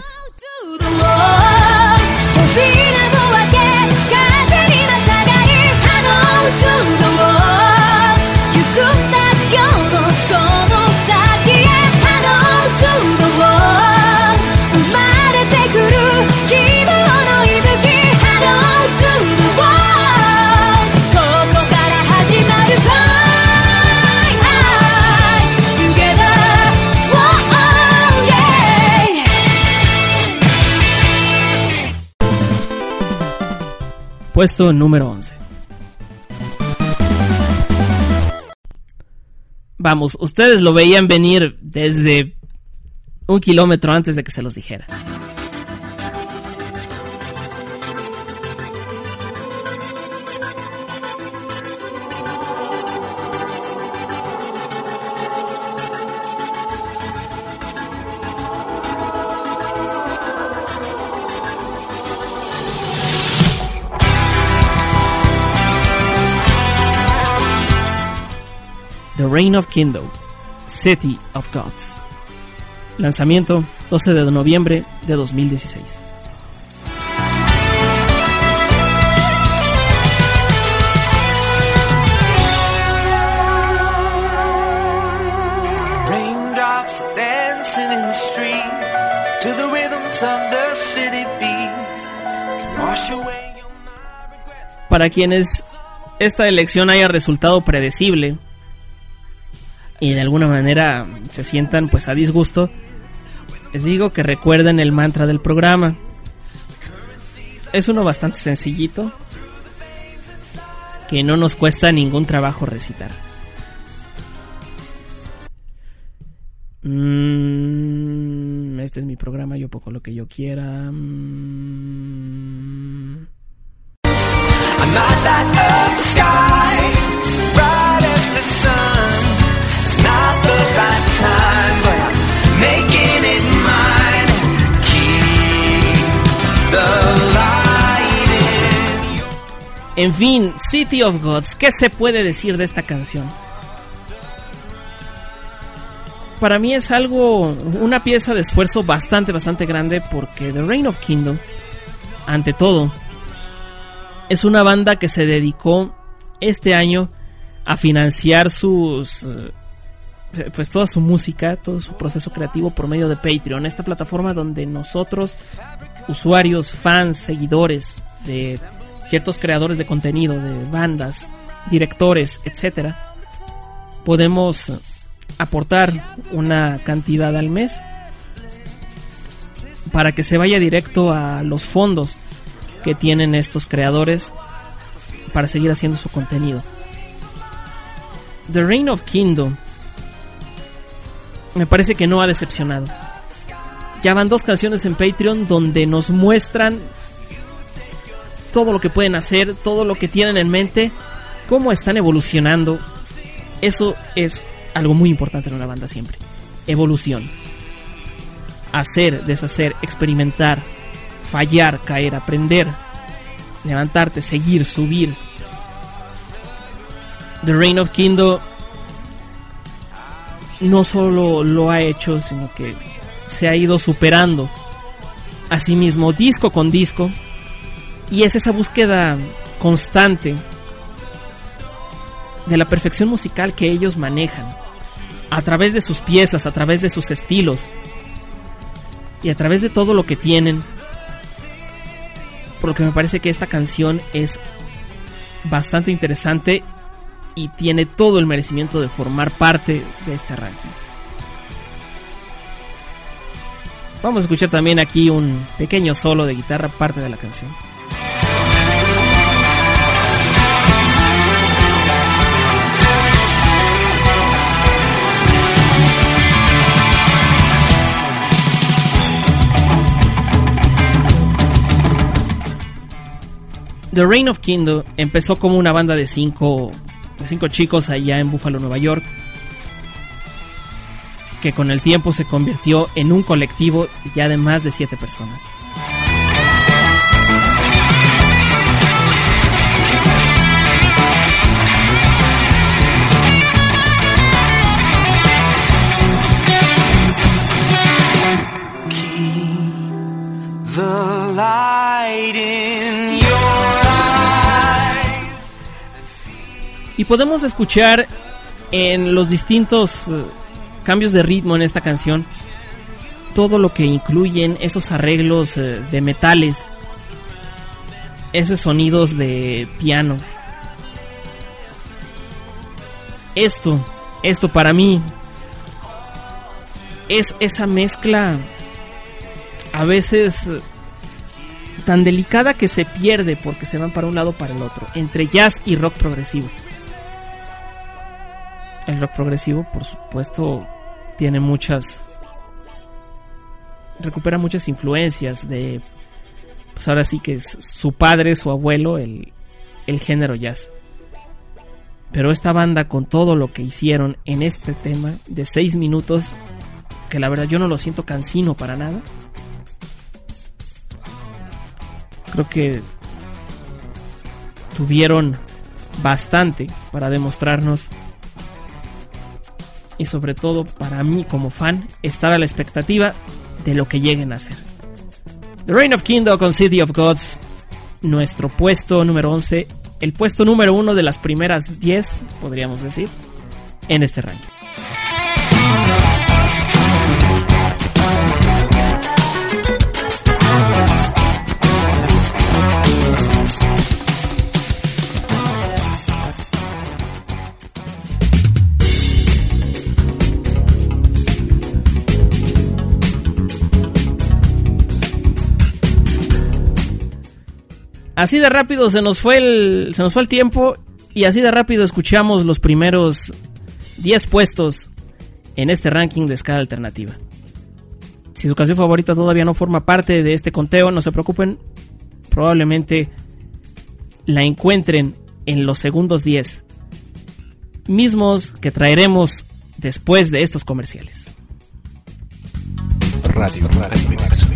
Puesto número once. Vamos, ustedes lo veían venir desde un kilómetro antes de que se los dijera. The Reign of Kingdom, City of Gods. Lanzamiento doce de noviembre de dos mil dieciséis. Raindrops dancing in the street to the rhythms of the city beat can wash away your regrets. Para quienes esta elección haya resultado predecible y de alguna manera se sientan pues a disgusto, les digo que recuerden el mantra del programa. Es uno bastante sencillito que no nos cuesta ningún trabajo recitar. Mm, este es mi programa, yo pongo lo que yo quiera. Mm. I'm not that up the sky, bright as the sun. It's not the right time, but I'm making it mine. Keep the light in your... En fin, City of Gods, ¿qué se puede decir de esta canción? Para mí es algo, una pieza de esfuerzo bastante, bastante grande, porque The Reign of Kingdom, ante todo, es una banda que se dedicó este año a financiar sus, pues toda su música, todo su proceso creativo por medio de Patreon, esta plataforma donde nosotros, usuarios, fans, seguidores de ciertos creadores de contenido, de bandas, directores, etcétera, podemos aportar una cantidad al mes para que se vaya directo a los fondos que tienen estos creadores para seguir haciendo su contenido. The Reign of Kingdom me parece que no ha decepcionado. Ya van dos canciones en Patreon donde nos muestran todo lo que pueden hacer, todo lo que tienen en mente, cómo están evolucionando. Eso es algo muy importante en una banda siempre. Evolución. Hacer, deshacer, experimentar, fallar, caer, aprender, levantarte, seguir, subir. The Reign of Kingdom no solo lo ha hecho, sino que se ha ido superando a sí mismo disco con disco, y es esa búsqueda constante de la perfección musical que ellos manejan a través de sus piezas, a través de sus estilos y a través de todo lo que tienen. Por lo que me parece que esta canción es bastante interesante y tiene todo el merecimiento de formar parte de este ranking. Vamos a escuchar también aquí un pequeño solo de guitarra, parte de la canción. The Reign of Kingdom empezó como una banda de cinco, de cinco chicos allá en Buffalo, Nueva York, que con el tiempo se convirtió en un colectivo ya de más de siete personas. Keep the light in your... Y podemos escuchar en los distintos uh, cambios de ritmo en esta canción todo lo que incluyen esos arreglos uh, de metales, esos sonidos de piano. Esto, esto para mí es esa mezcla a veces uh, tan delicada que se pierde porque se van para un lado o para el otro, entre jazz y rock progresivo. El rock progresivo, por supuesto, tiene muchas... recupera muchas influencias de... pues ahora sí que es su padre, su abuelo, el, el género jazz. Pero esta banda, con todo lo que hicieron en este tema de seis minutos, que la verdad yo no lo siento cansino para nada, creo que tuvieron bastante para demostrarnos y sobre todo para mí como fan, estar a la expectativa de lo que lleguen a hacer. The Reign of Kingdom con City of Gods, nuestro puesto número once, el puesto número uno de las primeras diez, podríamos decir, en este ranking. Así de rápido se nos fue el se nos fue el tiempo y así de rápido escuchamos los primeros diez puestos en este ranking de ska alternativa. Si su canción favorita todavía no forma parte de este conteo, no se preocupen, probablemente la encuentren en los segundos diez, mismos que traeremos después de estos comerciales. Radio, Radio Anime Nexus.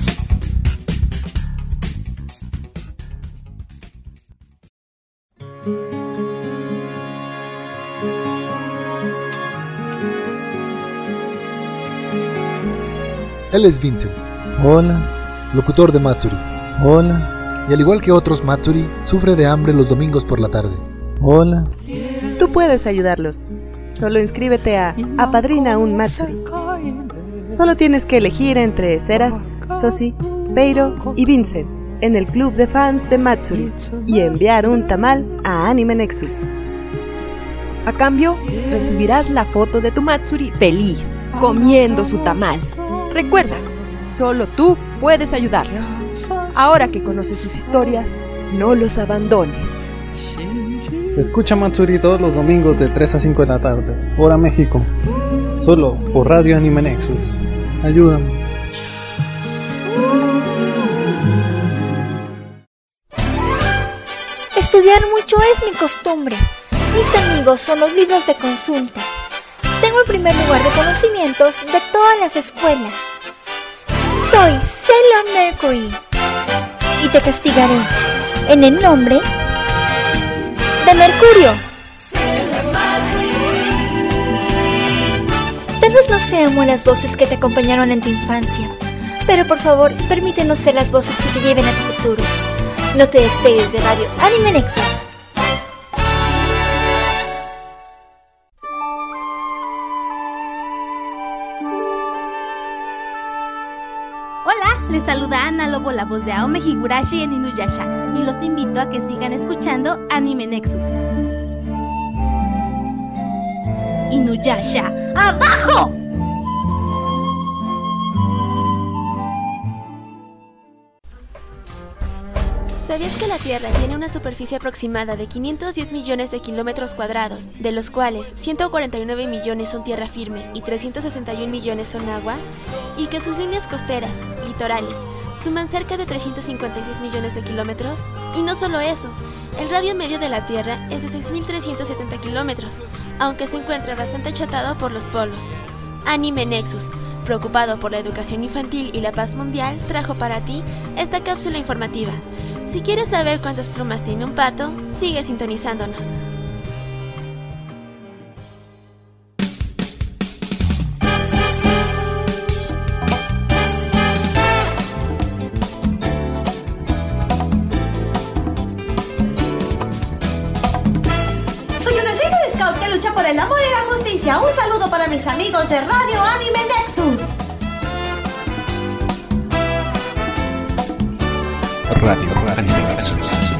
Él es Vincent. Hola. Locutor de Matsuri. Hola. Y al igual que otros Matsuri, sufre de hambre los domingos por la tarde. Hola. Tú puedes ayudarlos. Solo inscríbete a Apadrina un Matsuri. Solo tienes que elegir entre Seras, Sosi, Beiro y Vincent en el club de fans de Matsuri y enviar un tamal a Anime Nexus. A cambio, recibirás la foto de tu Matsuri feliz, comiendo su tamal. Recuerda, solo tú puedes ayudarlos. Ahora que conoces sus historias, no los abandones. Escucha Matsuri todos los domingos de tres a cinco de la tarde, hora México. Solo por Radio Anime Nexus. Ayúdame. Estudiar mucho es mi costumbre. Mis amigos son los libros de consulta. Tengo el primer lugar de conocimientos de todas las escuelas. Soy Sailor Mercury y te castigaré en el nombre de Mercurio. Tal vez no seamos las voces que te acompañaron en tu infancia, pero por favor, permítenos ser las voces que te lleven a tu futuro. No te despegues de Radio Anime Nexus. Hola, les saluda Ana Lobo, la voz de Aome Higurashi en Inuyasha, y los invito a que sigan escuchando Anime Nexus. Inuyasha, ¡abajo! ¿Sabías que la Tierra tiene una superficie aproximada de quinientos diez millones de kilómetros cuadrados, de los cuales ciento cuarenta y nueve millones son tierra firme y trescientos sesenta y un millones son agua? Y que sus líneas costeras, litorales, suman cerca de trescientos cincuenta y seis millones de kilómetros. Y no solo eso, el radio medio de la Tierra es de seis mil trescientos setenta kilómetros, aunque se encuentra bastante achatado por los polos. Anime Nexus, preocupado por la educación infantil y la paz mundial, trajo para ti esta cápsula informativa. Si quieres saber cuántas plumas tiene un pato, sigue sintonizándonos. Soy una Sailor Scout que lucha por el amor y la justicia. Un saludo para mis amigos de Radio Anime Nexus. Radio, Radio Anime Nexus.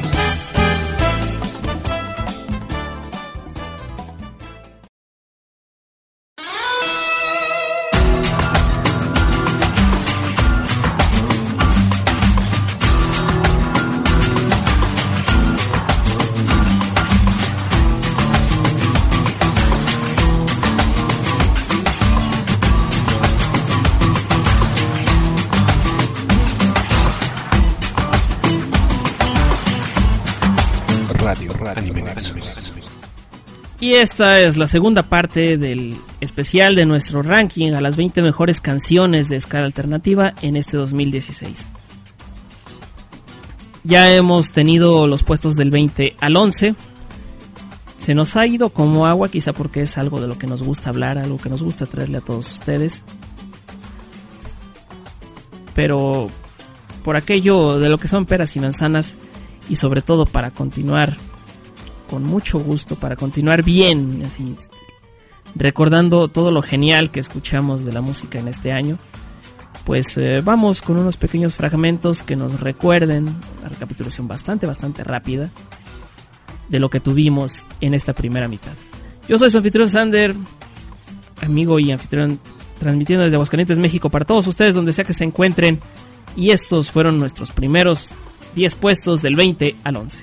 Y esta es la segunda parte del especial de nuestro ranking a las veinte mejores canciones de ska alternativa en este dos mil dieciséis. Ya hemos tenido los puestos del veinte al once se nos ha ido como agua, quizá porque es algo de lo que nos gusta hablar, algo que nos gusta traerle a todos ustedes. Pero por aquello de lo que son peras y manzanas, y sobre todo para continuar con mucho gusto, para continuar bien, así, recordando todo lo genial que escuchamos de la música en este año, pues eh, vamos con unos pequeños fragmentos que nos recuerden, una recapitulación bastante, bastante rápida de lo que tuvimos en esta primera mitad. Yo soy su anfitrión Sander, amigo y anfitrión, transmitiendo desde Aguascalientes, México, para todos ustedes donde sea que se encuentren, y estos fueron nuestros primeros diez puestos del veinte al once.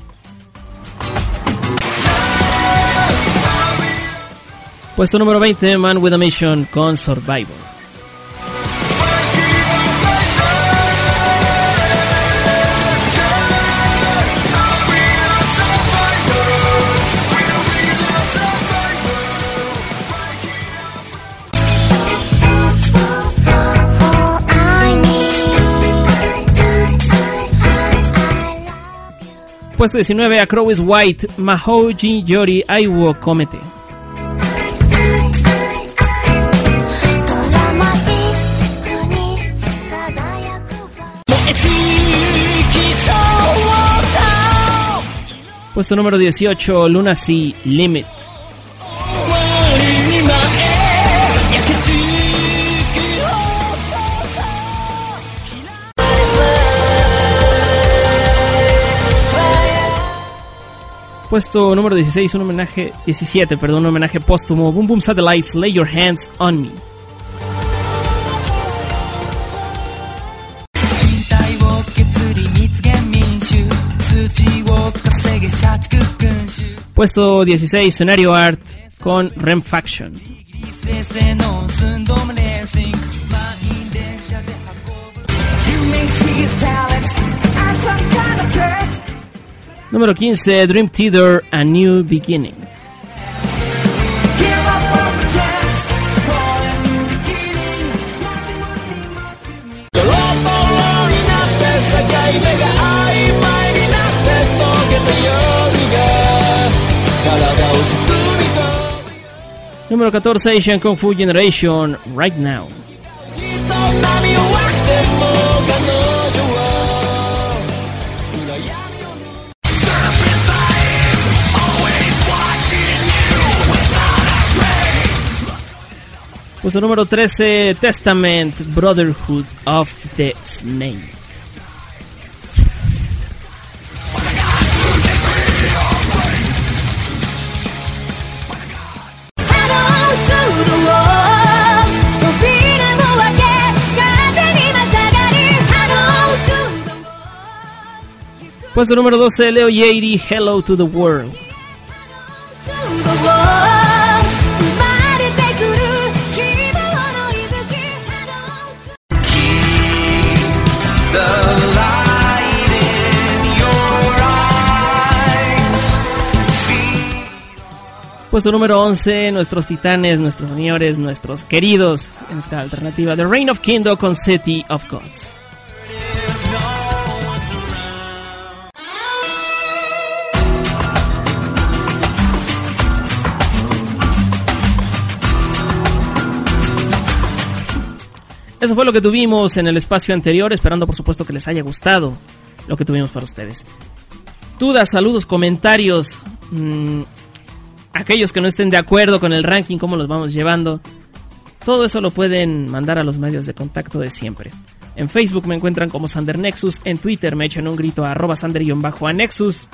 Puesto número veinte, Man with a Mission con Survivor. Puesto diecinueve, A Crow is White, Mahouji Yori Aiwo Komete. Puesto número dieciocho, Lunacy Limit. Puesto número dieciséis, un homenaje, diecisiete, perdón, un homenaje póstumo, Boom Boom Satellites, Lay Your Hands on Me. Puesto dieciséis, Scenario Art con Rem Faction. Número quince, Dream Theater, A New Beginning. Número catorce, Asian Kung Fu Generation, Right Now. Puesto número trece, Testament, Brotherhood of the Snake. Puesto número doce, Leo Yairi, Hello to the World. Puesto número once, nuestros titanes, nuestros señores, nuestros queridos en escala alternativa, The Reign of Kingdom con City of Gods. Eso fue lo que tuvimos en el espacio anterior, esperando por supuesto que les haya gustado lo que tuvimos para ustedes. Dudas, saludos, comentarios, mmm, aquellos que no estén de acuerdo con el ranking, cómo los vamos llevando, todo eso lo pueden mandar a los medios de contacto de siempre. En Facebook me encuentran como Sander Nexus, en Twitter me echan un grito a arroba Sander-Nexus,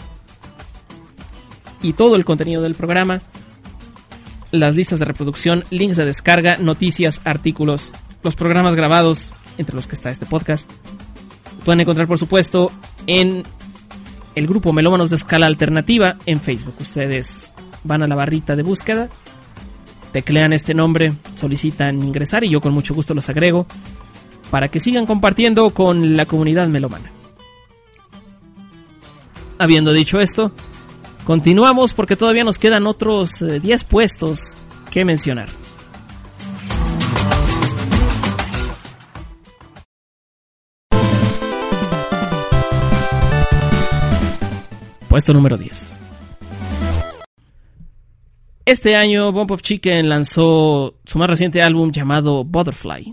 y todo el contenido del programa, las listas de reproducción, links de descarga, noticias, artículos, los programas grabados, entre los que está este podcast, pueden encontrar por supuesto en el grupo Melómanos de Escala Alternativa en Facebook. Ustedes van a la barrita de búsqueda, teclean este nombre, solicitan ingresar y yo con mucho gusto los agrego para que sigan compartiendo con la comunidad melómana. Habiendo dicho esto, continuamos porque todavía nos quedan otros eh, diez puestos que mencionar. Puesto número diez. Este año Bump of Chicken lanzó su más reciente álbum llamado Butterfly.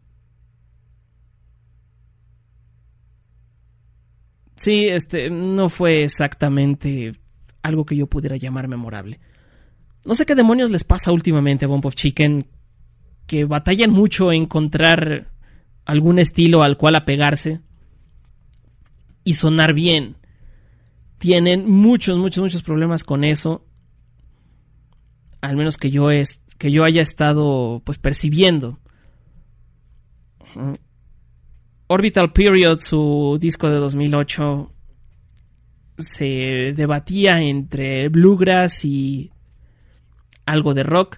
Sí, este no fue exactamente algo que yo pudiera llamar memorable. No sé qué demonios les pasa últimamente a Bump of Chicken, que batallan mucho en encontrar algún estilo al cual apegarse y sonar bien. Tienen muchos, muchos, muchos problemas con eso. Al menos que yo, es, que yo haya estado pues percibiendo. Orbital Period, su disco de dos mil ocho, se debatía entre bluegrass y algo de rock.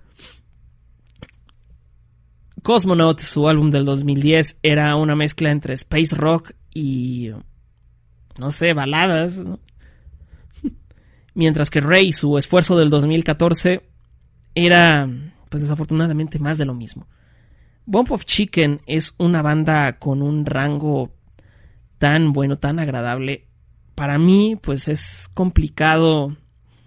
Cosmonaut, su álbum del dos mil diez, era una mezcla entre space rock y, no sé, baladas, ¿no? Mientras que Ray, su esfuerzo del dos mil catorce, era, pues desafortunadamente, más de lo mismo. Bump of Chicken es una banda con un rango tan bueno, tan agradable. Para mí, pues es complicado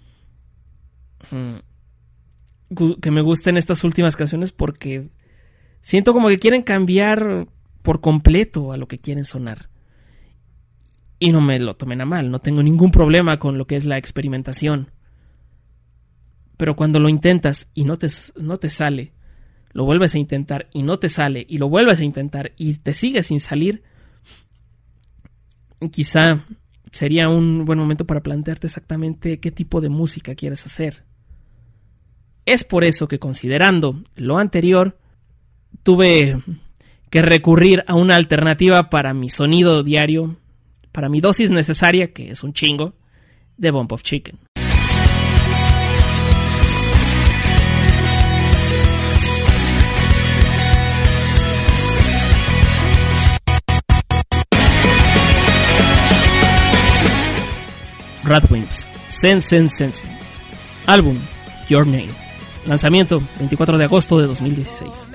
hmm, que me gusten estas últimas canciones porque siento como que quieren cambiar por completo a lo que quieren sonar. Y no me lo tomen a mal, no tengo ningún problema con lo que es la experimentación. Pero cuando lo intentas y no te, no te sale, lo vuelves a intentar y no te sale, y lo vuelves a intentar y te sigue sin salir, quizá sería un buen momento para plantearte exactamente qué tipo de música quieres hacer. Es por eso que, considerando lo anterior, tuve que recurrir a una alternativa para mi sonido diario, para mi dosis necesaria, que es un chingo, de Bump of Chicken. Radwimps, Sen Sen Sensen. Álbum, Your Name. Lanzamiento, veinticuatro de agosto de dos mil dieciséis.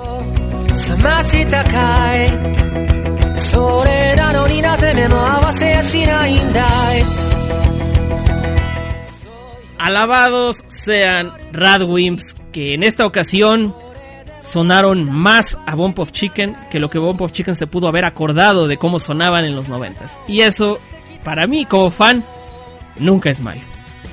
Alabados sean Radwimps, que en esta ocasión sonaron más a Bump of Chicken que lo que Bump of Chicken se pudo haber acordado de cómo sonaban en los noventas. Y eso, para mí como fan, nunca es malo.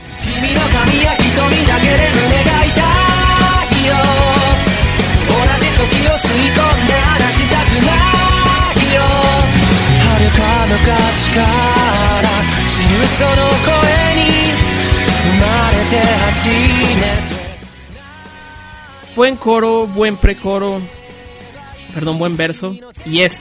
Buen coro, buen precoro, perdón, buen verso. Y esto.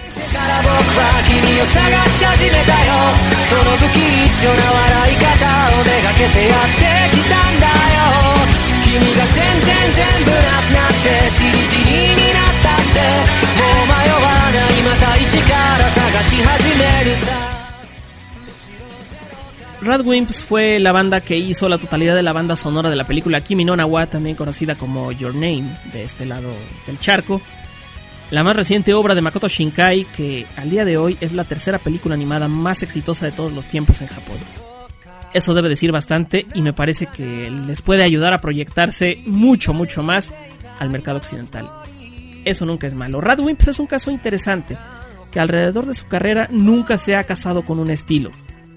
Radwimps fue la banda que hizo la totalidad de la banda sonora de la película Kimi no Na wa, también conocida como Your Name, de este lado del charco. La más reciente obra de Makoto Shinkai, que al día de hoy es la tercera película animada más exitosa de todos los tiempos en Japón. Eso debe decir bastante y me parece que les puede ayudar a proyectarse mucho, mucho más al mercado occidental. Eso nunca es malo. Radwimps es un caso interesante, que alrededor de su carrera nunca se ha casado con un estilo.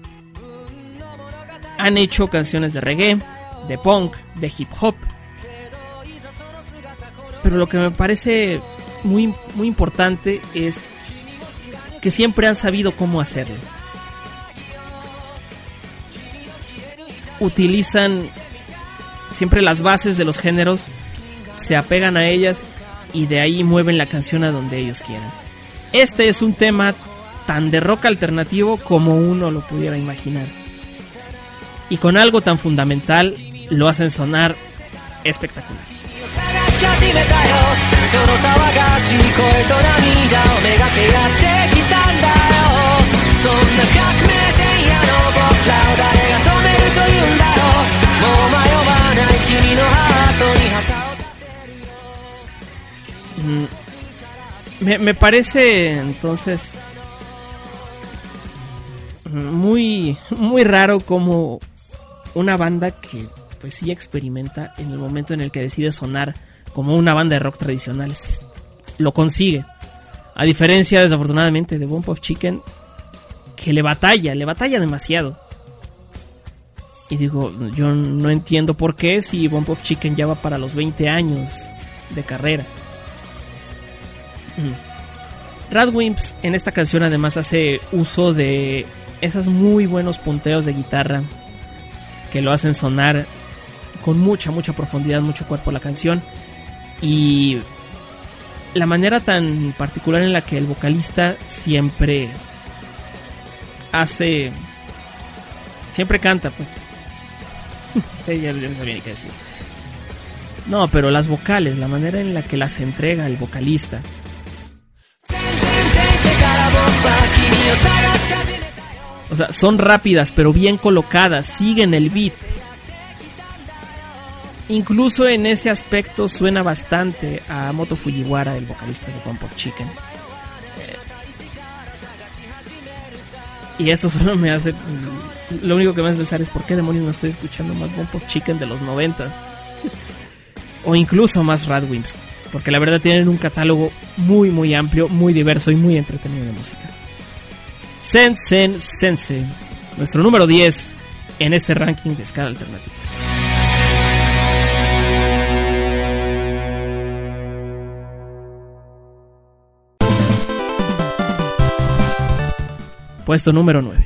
Han hecho canciones de reggae, de punk, de hip hop. Pero lo que me parece muy, muy importante es que siempre han sabido cómo hacerlo. Utilizan siempre las bases de los géneros, se apegan a ellas y de ahí mueven la canción a donde ellos quieran. Este es un tema tan de rock alternativo como uno lo pudiera imaginar. Y con algo tan fundamental lo hacen sonar espectacular. Me, me parece entonces muy, muy raro como una banda que pues sí experimenta en el momento en el que decide sonar como una banda de rock tradicional. Lo consigue. A diferencia, desafortunadamente, de Bump of Chicken, que le batalla, le batalla demasiado. Y digo, yo no entiendo por qué si Bump of Chicken ya va para los veinte años de carrera. Mm. Radwimps en esta canción además hace uso de esos muy buenos punteos de guitarra que lo hacen sonar con mucha, mucha profundidad, mucho cuerpo la canción. Y la manera tan particular en la que el vocalista siempre hace, siempre canta, pues. Sí, ya, ya no sabía ni qué decir. No, pero las vocales, la manera en la que las entrega el vocalista. O sea, son rápidas, pero bien colocadas, siguen el beat. Incluso en ese aspecto suena bastante a Moto Fujiwara, el vocalista de Bump of Chicken. Eh, y esto solo me hace... Lo único que me hace pensar es por qué demonios no estoy escuchando más Bump of Chicken de los noventas. O incluso más Radwimps. Porque la verdad tienen un catálogo muy muy amplio, muy diverso y muy entretenido de música. Sen Sen Sense, nuestro número diez en este ranking de escala alternativa. Puesto número nueve.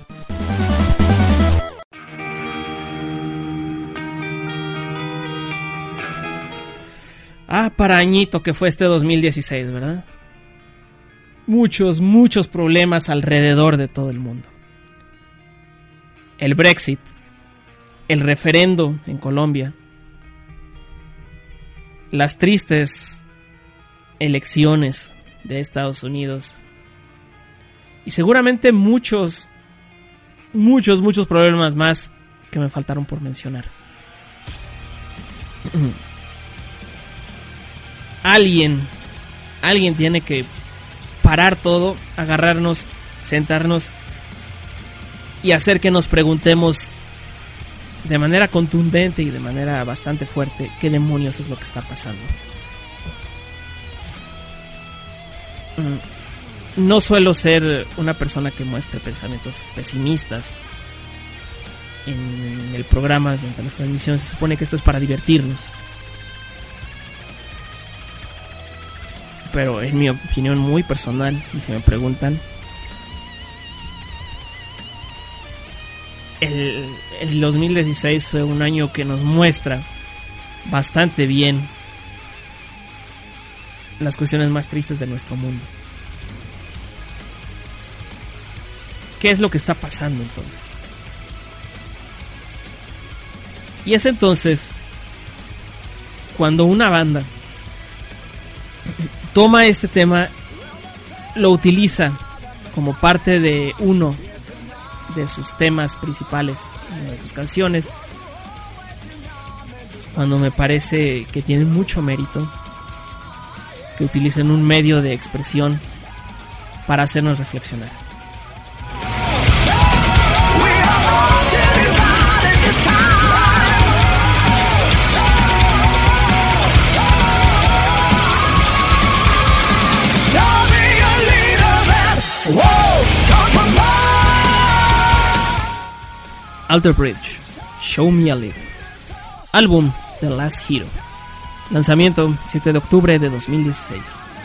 Ah, para añito que fue este dos mil dieciséis, ¿verdad? Muchos, muchos problemas alrededor de todo el mundo. El Brexit, el referendo en Colombia, las tristes elecciones de Estados Unidos y seguramente muchos, muchos, muchos problemas más que me faltaron por mencionar. Alguien, alguien tiene que parar todo, agarrarnos, sentarnos y hacer que nos preguntemos de manera contundente y de manera bastante fuerte qué demonios es lo que está pasando. No suelo ser una persona que muestre pensamientos pesimistas en el programa, durante las transmisiones. Se supone que esto es para divertirnos. Pero en mi opinión muy personal, y si me preguntan, el, el dos mil dieciséis fue un año que nos muestra bastante bien las cuestiones más tristes de nuestro mundo. ¿Qué es lo que está pasando entonces? Y es entonces cuando una banda toma este tema, lo utiliza como parte de uno de sus temas principales, de sus canciones, cuando me parece que tienen mucho mérito que utilicen un medio de expresión para hacernos reflexionar. Alter Bridge, Show Me a Leader. Álbum The Last Hero. Lanzamiento siete de octubre de dos mil dieciséis.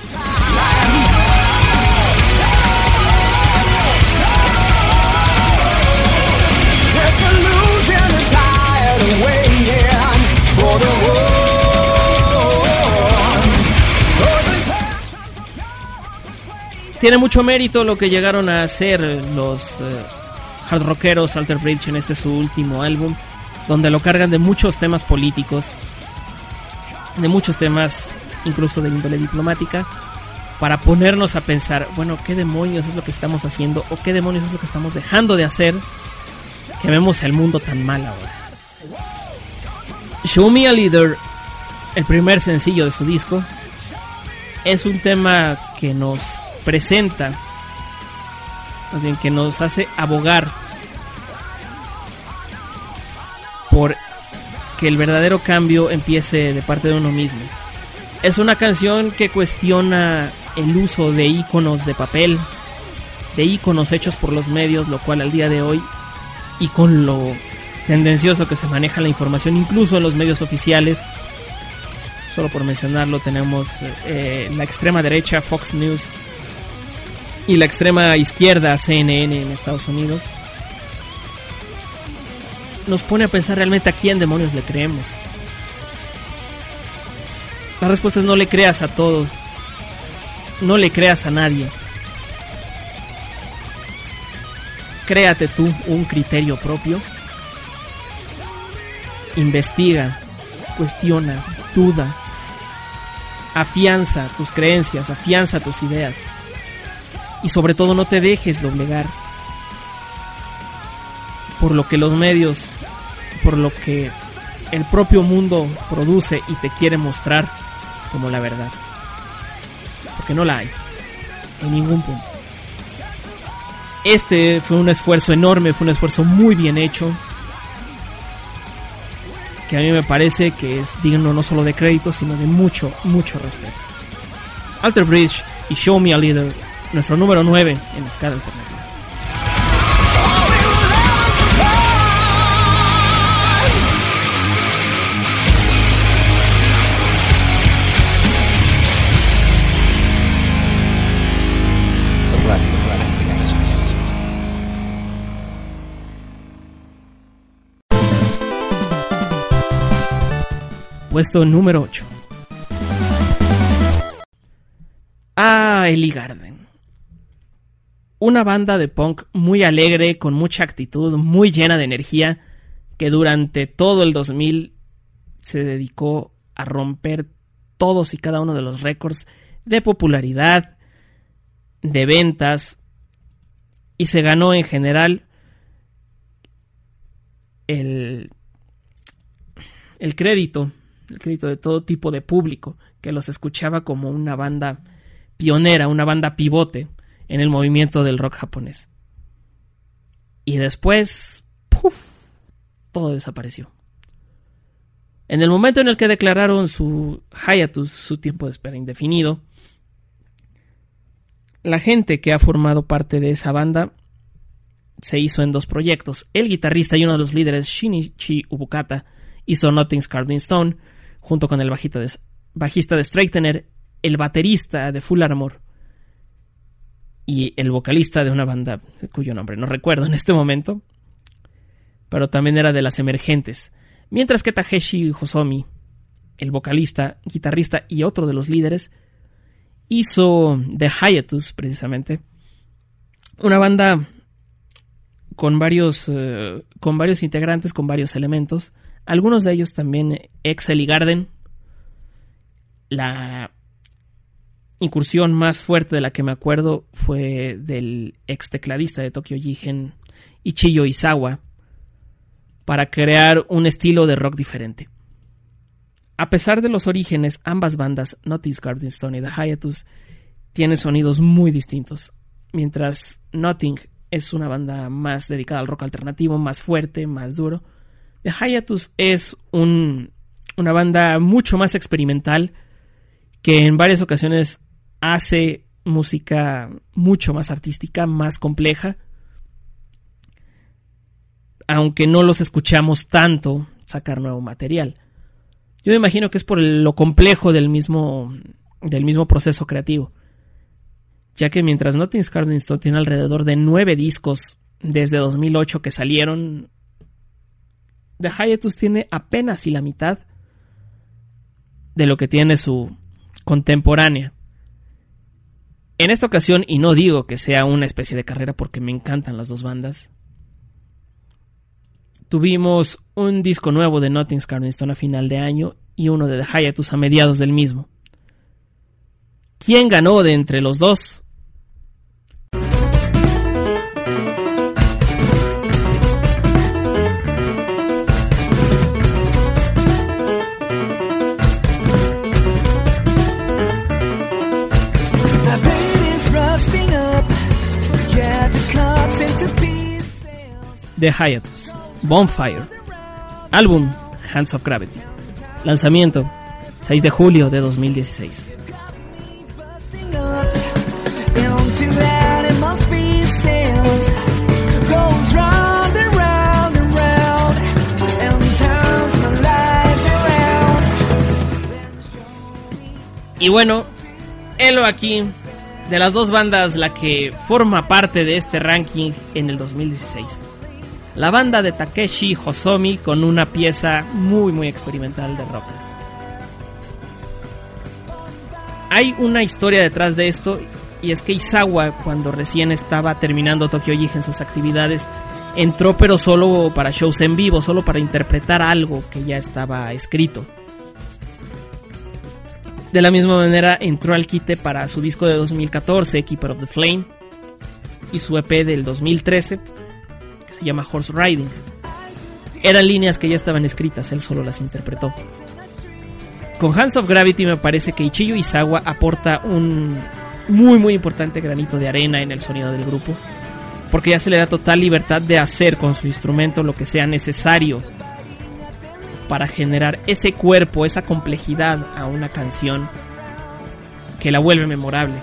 Tiene mucho mérito lo que llegaron a hacer los eh, hard rockeros Alter Bridge en este su último álbum, donde lo cargan de muchos temas políticos, de muchos temas incluso de índole diplomática, para ponernos a pensar, bueno, ¿qué demonios es lo que estamos haciendo? ¿O qué demonios es lo que estamos dejando de hacer? Que vemos el mundo tan mal ahora. Show Me a Leader, el primer sencillo de su disco, es un tema que nos presenta, más bien que nos hace abogar por que el verdadero cambio empiece de parte de uno mismo. Es una canción que cuestiona el uso de íconos de papel, de íconos hechos por los medios, lo cual al día de hoy, y con lo tendencioso que se maneja la información, incluso en los medios oficiales, solo por mencionarlo, tenemos eh, la extrema derecha, Fox News, y la extrema izquierda, C N N en Estados Unidos, nos pone a pensar realmente a quién demonios le creemos. La respuesta es no le creas a todos, no le creas a nadie. Créate tú un criterio propio, investiga, cuestiona, duda, afianza tus creencias, afianza tus ideas y sobre todo no te dejes doblegar por lo que los medios, por lo que el propio mundo produce y te quiere mostrar como la verdad, porque no la hay en ningún punto. Este fue un esfuerzo enorme, fue un esfuerzo muy bien hecho, que a mí me parece que es digno no solo de crédito, sino de mucho, mucho respeto. Alter Bridge y Show Me a Leader, nuestro número nueve en la escala alternativa. Puesto número ocho. Ah, Ellie Garden. Una banda de punk muy alegre, con mucha actitud, muy llena de energía, que durante todo el dos mil se dedicó a romper todos y cada uno de los récords de popularidad, de ventas, y se ganó en general el, el crédito el crédito de todo tipo de público que los escuchaba como una banda pionera, una banda pivote en el movimiento del rock japonés. Y después, ¡puf!, todo desapareció. En el momento en el que declararon su hiatus, su tiempo de espera indefinido, la gente que ha formado parte de esa banda se hizo en dos proyectos. El guitarrista y uno de los líderes, Shinichi Ubukata, hizo Nothing's Carved in Stone, junto con el bajista de, bajista de Straightener, el baterista de Full Armor y el vocalista de una banda cuyo nombre no recuerdo en este momento, pero también era de las emergentes. Mientras que Takeshi Hosomi, el vocalista, guitarrista y otro de los líderes, hizo The Hiatus, precisamente, una banda con varios, uh, con varios integrantes, con varios elementos. Algunos de ellos también ex Ellie Garden. La incursión más fuerte de la que me acuerdo fue del ex tecladista de Tokyo Jigen, Ichiyo Izawa, para crear un estilo de rock diferente. A pesar de los orígenes, ambas bandas, Nothing's Carved in Stone y The Hiatus, tienen sonidos muy distintos. Mientras Nothing es una banda más dedicada al rock alternativo, más fuerte, más duro, The Hiatus es un, una banda mucho más experimental, que en varias ocasiones hace música mucho más artística, más compleja, aunque no los escuchamos tanto sacar nuevo material. Yo me imagino que es por lo complejo del mismo, del mismo proceso creativo, ya que mientras Nothing's Carved in Stone tiene alrededor de nueve discos desde dos mil ocho que salieron, The Hiatus tiene apenas y la mitad de lo que tiene su contemporánea. En esta ocasión, y no digo que sea una especie de carrera porque me encantan las dos bandas, tuvimos un disco nuevo de Nothing's Carved in Stone a final de año y uno de The Hiatus a mediados del mismo. ¿Quién ganó de entre los dos? The Hiatus, Bonfire, álbum Hands of Gravity. Lanzamiento seis de julio de dos mil dieciséis. Y bueno, helo aquí de las dos bandas la que forma parte de este ranking en el dos mil dieciséis. La banda de Takeshi Hosomi con una pieza muy muy experimental de rock. Hay una historia detrás de esto, y es que Izawa, cuando recién estaba terminando Tokyo Jig en sus actividades, entró pero solo para shows en vivo, solo para interpretar algo que ya estaba escrito. De la misma manera entró al quite para su disco de dos mil catorce, Keeper of the Flame, y su E P del dos mil trece, que se llama Horse Riding. Eran líneas que ya estaban escritas, él solo las interpretó. Con Hands of Gravity me parece que Ichiyo Izawa aporta un muy muy importante granito de arena en el sonido del grupo, porque ya se le da total libertad de hacer con su instrumento lo que sea necesario para generar ese cuerpo, esa complejidad a una canción que la vuelve memorable.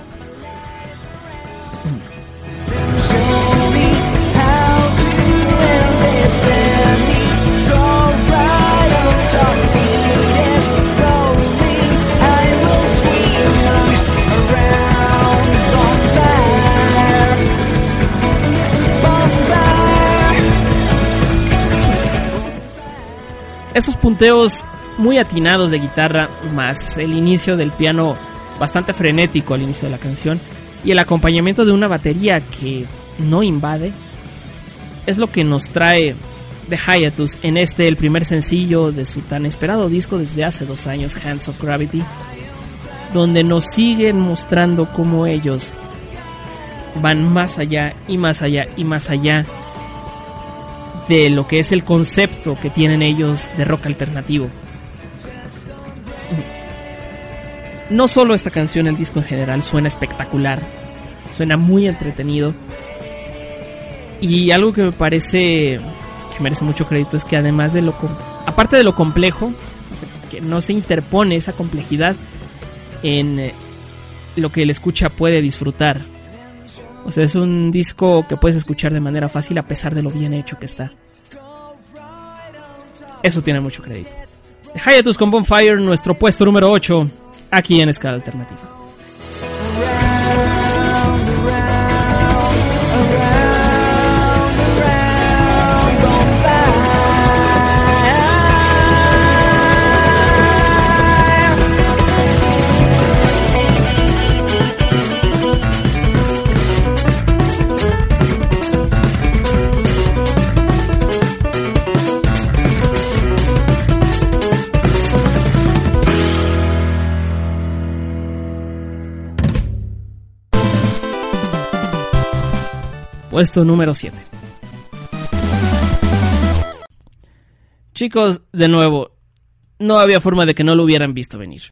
Esos punteos muy atinados de guitarra, más el inicio del piano bastante frenético al inicio de la canción, y el acompañamiento de una batería que no invade, es lo que nos trae The Hiatus en este, el primer sencillo de su tan esperado disco desde hace dos años, Hands of Gravity, donde nos siguen mostrando cómo ellos van más allá y más allá y más allá de lo que es el concepto que tienen ellos de rock alternativo. No solo esta canción, el disco en general suena espectacular, suena muy entretenido, y algo que me parece que merece mucho crédito es que además de lo aparte de lo complejo, o sea, que no se interpone esa complejidad en lo que el escucha puede disfrutar. O sea, es un disco que puedes escuchar de manera fácil a pesar de lo bien hecho que está. Eso tiene mucho crédito. The Hiatus con Bonfire, nuestro puesto número ocho, aquí en Escala Alternativa. Puesto número siete. Chicos, de nuevo, no había forma de que no lo hubieran visto venir.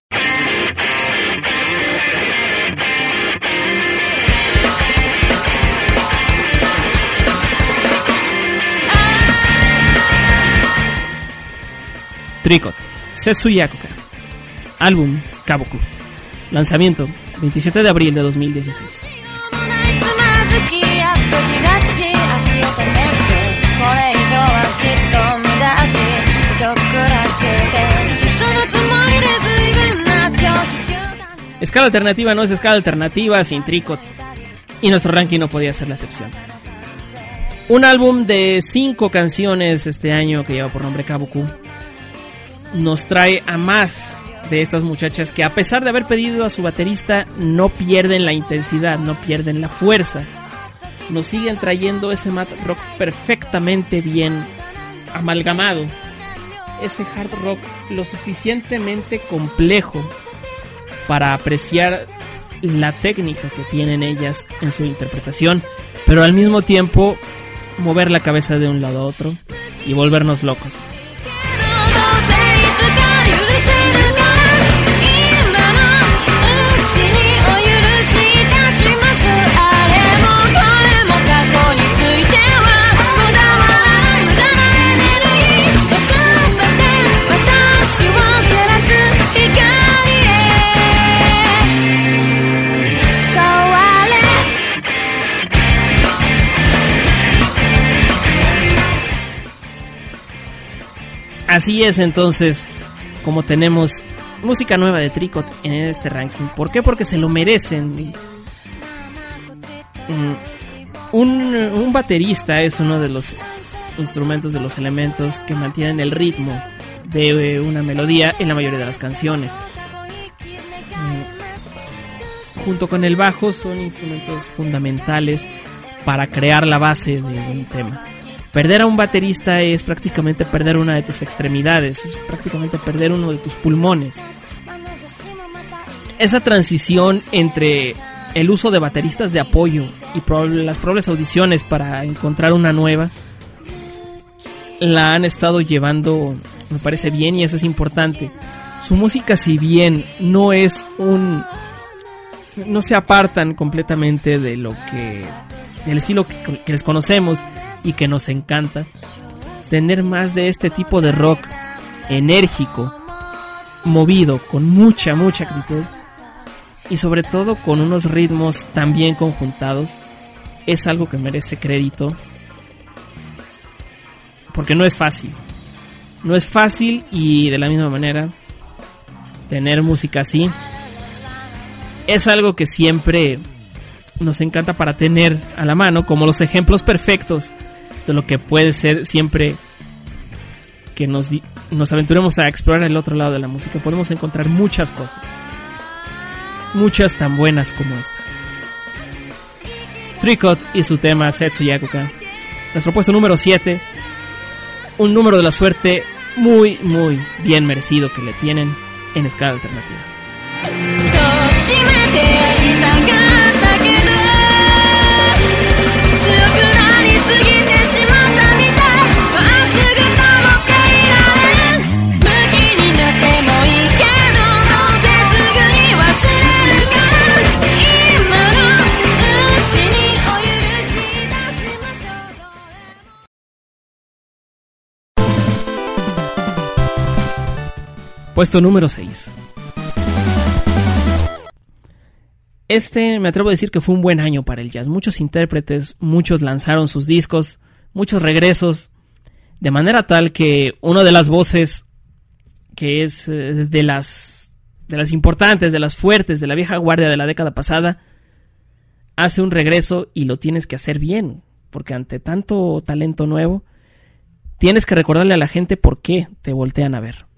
Tricot, Setsuyakuka, álbum Kaboku, lanzamiento veintisiete de abril de dos mil dieciséis. Escala Alternativa no es Escala Alternativa sin Tricot, y nuestro ranking no podía ser la excepción. Un álbum de cinco canciones este año que lleva por nombre Kaboku nos trae a más de estas muchachas que, a pesar de haber pedido a su baterista, no pierden la intensidad, no pierden la fuerza. Nos siguen trayendo ese mat rock perfectamente bien amalgamado, ese hard rock lo suficientemente complejo para apreciar la técnica que tienen ellas en su interpretación, pero al mismo tiempo mover la cabeza de un lado a otro y volvernos locos. Así es entonces como tenemos música nueva de Tricot en este ranking. ¿Por qué? Porque se lo merecen. Un, un baterista es uno de los instrumentos, de los elementos que mantienen el ritmo de una melodía en la mayoría de las canciones. Junto con el bajo son instrumentos fundamentales para crear la base de un tema. Perder a un baterista es prácticamente perder una de tus extremidades, es prácticamente perder uno de tus pulmones. Esa transición entre el uso de bateristas de apoyo y prob- las probables audiciones para encontrar una nueva, la han estado llevando, me parece bien, y eso es importante. Su música, si bien no es un... no se apartan completamente de lo que... del estilo que, que les conocemos y que nos encanta, tener más de este tipo de rock enérgico, movido, con mucha, mucha actitud, y sobre todo con unos ritmos tan bien conjuntados, es algo que merece crédito, porque no es fácil. No es fácil, y de la misma manera, tener música así es algo que siempre nos encanta para tener a la mano, como los ejemplos perfectos de lo que puede ser siempre que nos, di- nos aventuremos a explorar el otro lado de la música. Podemos encontrar muchas cosas, muchas tan buenas como esta. Tricot y su tema Setsuyakuka. Nuestro puesto número siete, un número de la suerte muy, muy bien merecido que le tienen en escala alternativa. Puesto número seis. Este, me atrevo a decir que fue un buen año para el jazz. Muchos intérpretes, muchos lanzaron sus discos, muchos regresos, de manera tal que una de las voces que es eh, de las de las importantes, de las fuertes, de la vieja guardia de la década pasada, hace un regreso, y lo tienes que hacer bien, porque ante tanto talento nuevo, tienes que recordarle a la gente por qué te voltean a ver.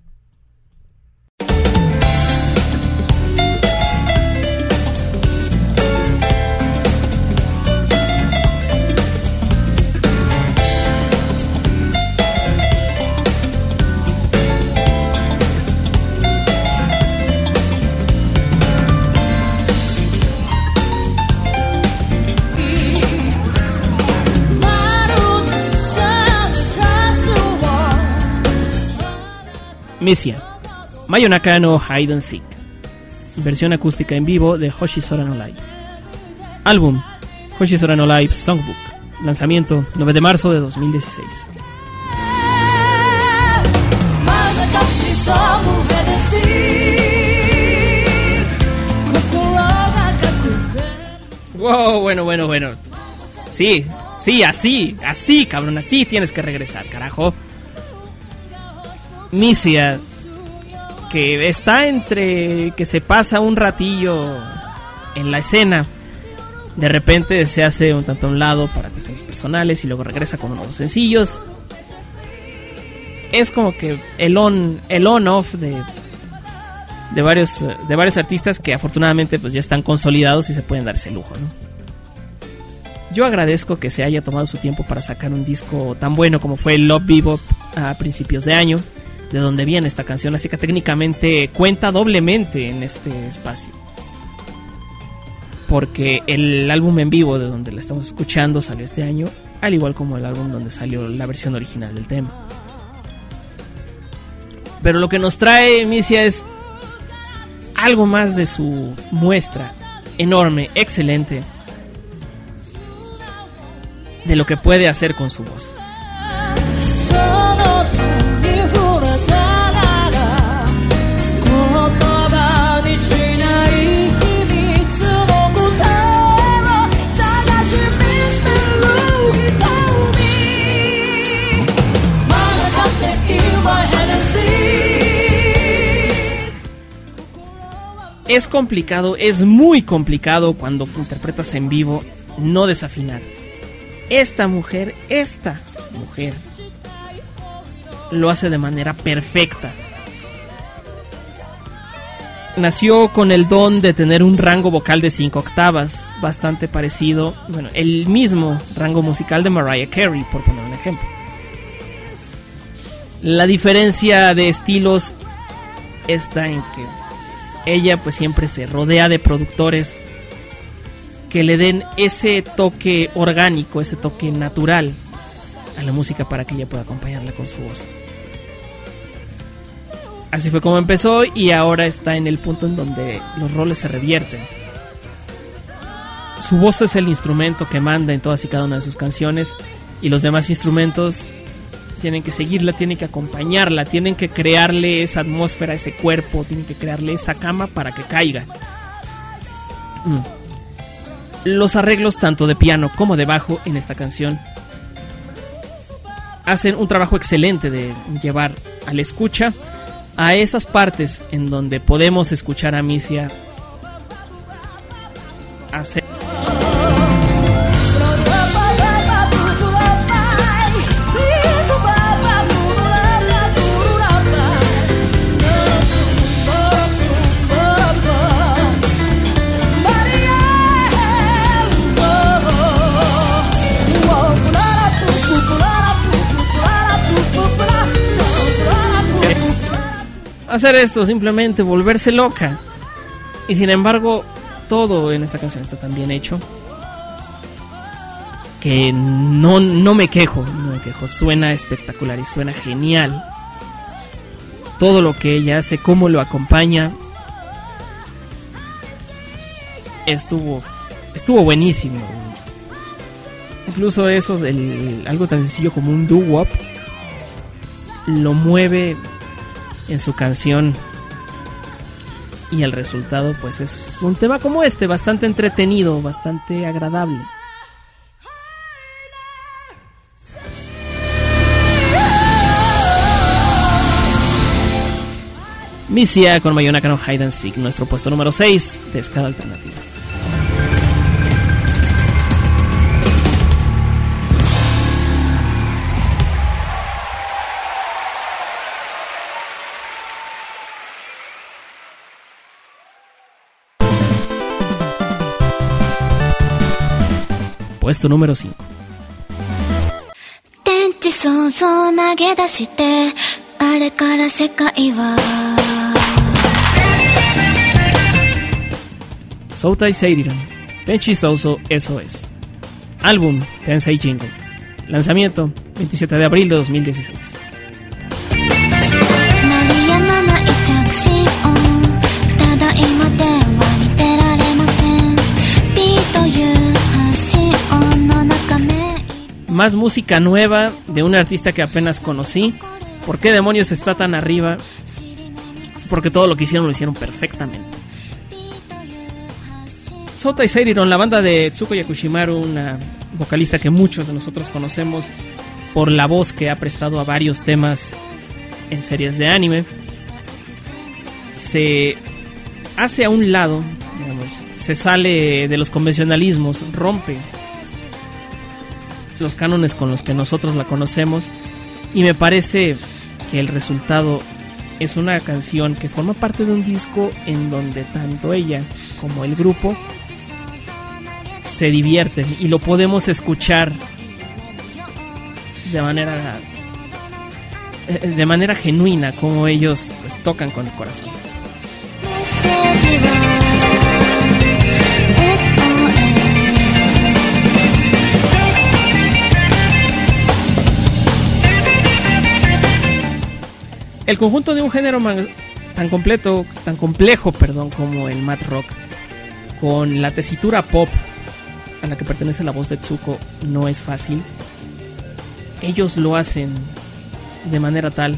Misia, Mayonaka no Hide and Seek, versión acústica en vivo de Hoshisora no Live. Álbum, Hoshisora no Live Songbook, lanzamiento nueve de marzo de dos mil dieciséis. Wow, bueno, bueno, bueno. Sí, sí, así, así, cabrón, así tienes que regresar, carajo. Misia, que está entre que se pasa un ratillo en la escena, de repente se hace un tanto a un lado para cuestiones personales y luego regresa con unos sencillos. Es como que el on, el on off de de varios de varios artistas que afortunadamente pues ya están consolidados y se pueden dar ese lujo, ¿no? Yo agradezco que se haya tomado su tiempo para sacar un disco tan bueno como fue Love Bebop a principios de año, de donde viene esta canción, así que técnicamente cuenta doblemente en este espacio, porque el álbum en vivo de donde la estamos escuchando salió este año, al igual como el álbum donde salió la versión original del tema. Pero lo que nos trae Misia es algo más de su muestra enorme, excelente, de lo que puede hacer con su voz. es complicado, es muy complicado cuando interpretas en vivo no desafinar. Esta mujer, esta mujer lo hace de manera perfecta. Nació con el don de tener un rango vocal de cinco octavas, bastante parecido, bueno, el mismo rango musical de Mariah Carey, por poner un ejemplo. La diferencia de estilos está en que ella pues siempre se rodea de productores que le den ese toque orgánico, ese toque natural a la música para que ella pueda acompañarla con su voz. Así fue como empezó y ahora está en el punto en donde los roles se revierten. Su voz es el instrumento que manda en todas y cada una de sus canciones y los demás instrumentos tienen que seguirla, tienen que acompañarla, tienen que crearle esa atmósfera, ese cuerpo, tienen que crearle esa cama para que caiga. Mm. Los arreglos tanto de piano como de bajo en esta canción hacen un trabajo excelente de llevar a la escucha a esas partes en donde podemos escuchar a Misia hacer. Hacer esto, simplemente volverse loca. Y sin embargo, todo en esta canción está tan bien hecho que no, no me quejo, no me quejo. Suena espectacular y suena genial. Todo lo que ella hace, cómo lo acompaña, estuvo, estuvo buenísimo. Incluso eso, el, algo tan sencillo como un doo-wop, lo mueve en su canción y el resultado pues es un tema como este, bastante entretenido, bastante agradable. Misia con Mayonaka no Hide and Seek, nuestro puesto número seis de escala alternativa. Puesto número cinco. Soutai Seiriron, Tenchi Souso S O S. Álbum Tensei Jingle. Lanzamiento veintisiete de abril de dos mil dieciséis. Más música nueva de un artista que apenas conocí. ¿Por qué demonios está tan arriba? Porque todo lo que hicieron lo hicieron perfectamente. Soutai Seiriron, la banda de Tsuko Yakushimaru, una vocalista que muchos de nosotros conocemos por la voz que ha prestado a varios temas en series de anime, se hace a un lado, digamos, se sale de los convencionalismos, rompe los cánones con los que nosotros la conocemos, y me parece que el resultado es una canción que forma parte de un disco en donde tanto ella como el grupo se divierten y lo podemos escuchar de manera de manera genuina, como ellos pues tocan con el corazón. El conjunto de un género man- tan completo, tan complejo, perdón, como el Mad Rock, con la tesitura pop a la que pertenece la voz de Tsuko, no es fácil. Ellos lo hacen de manera tal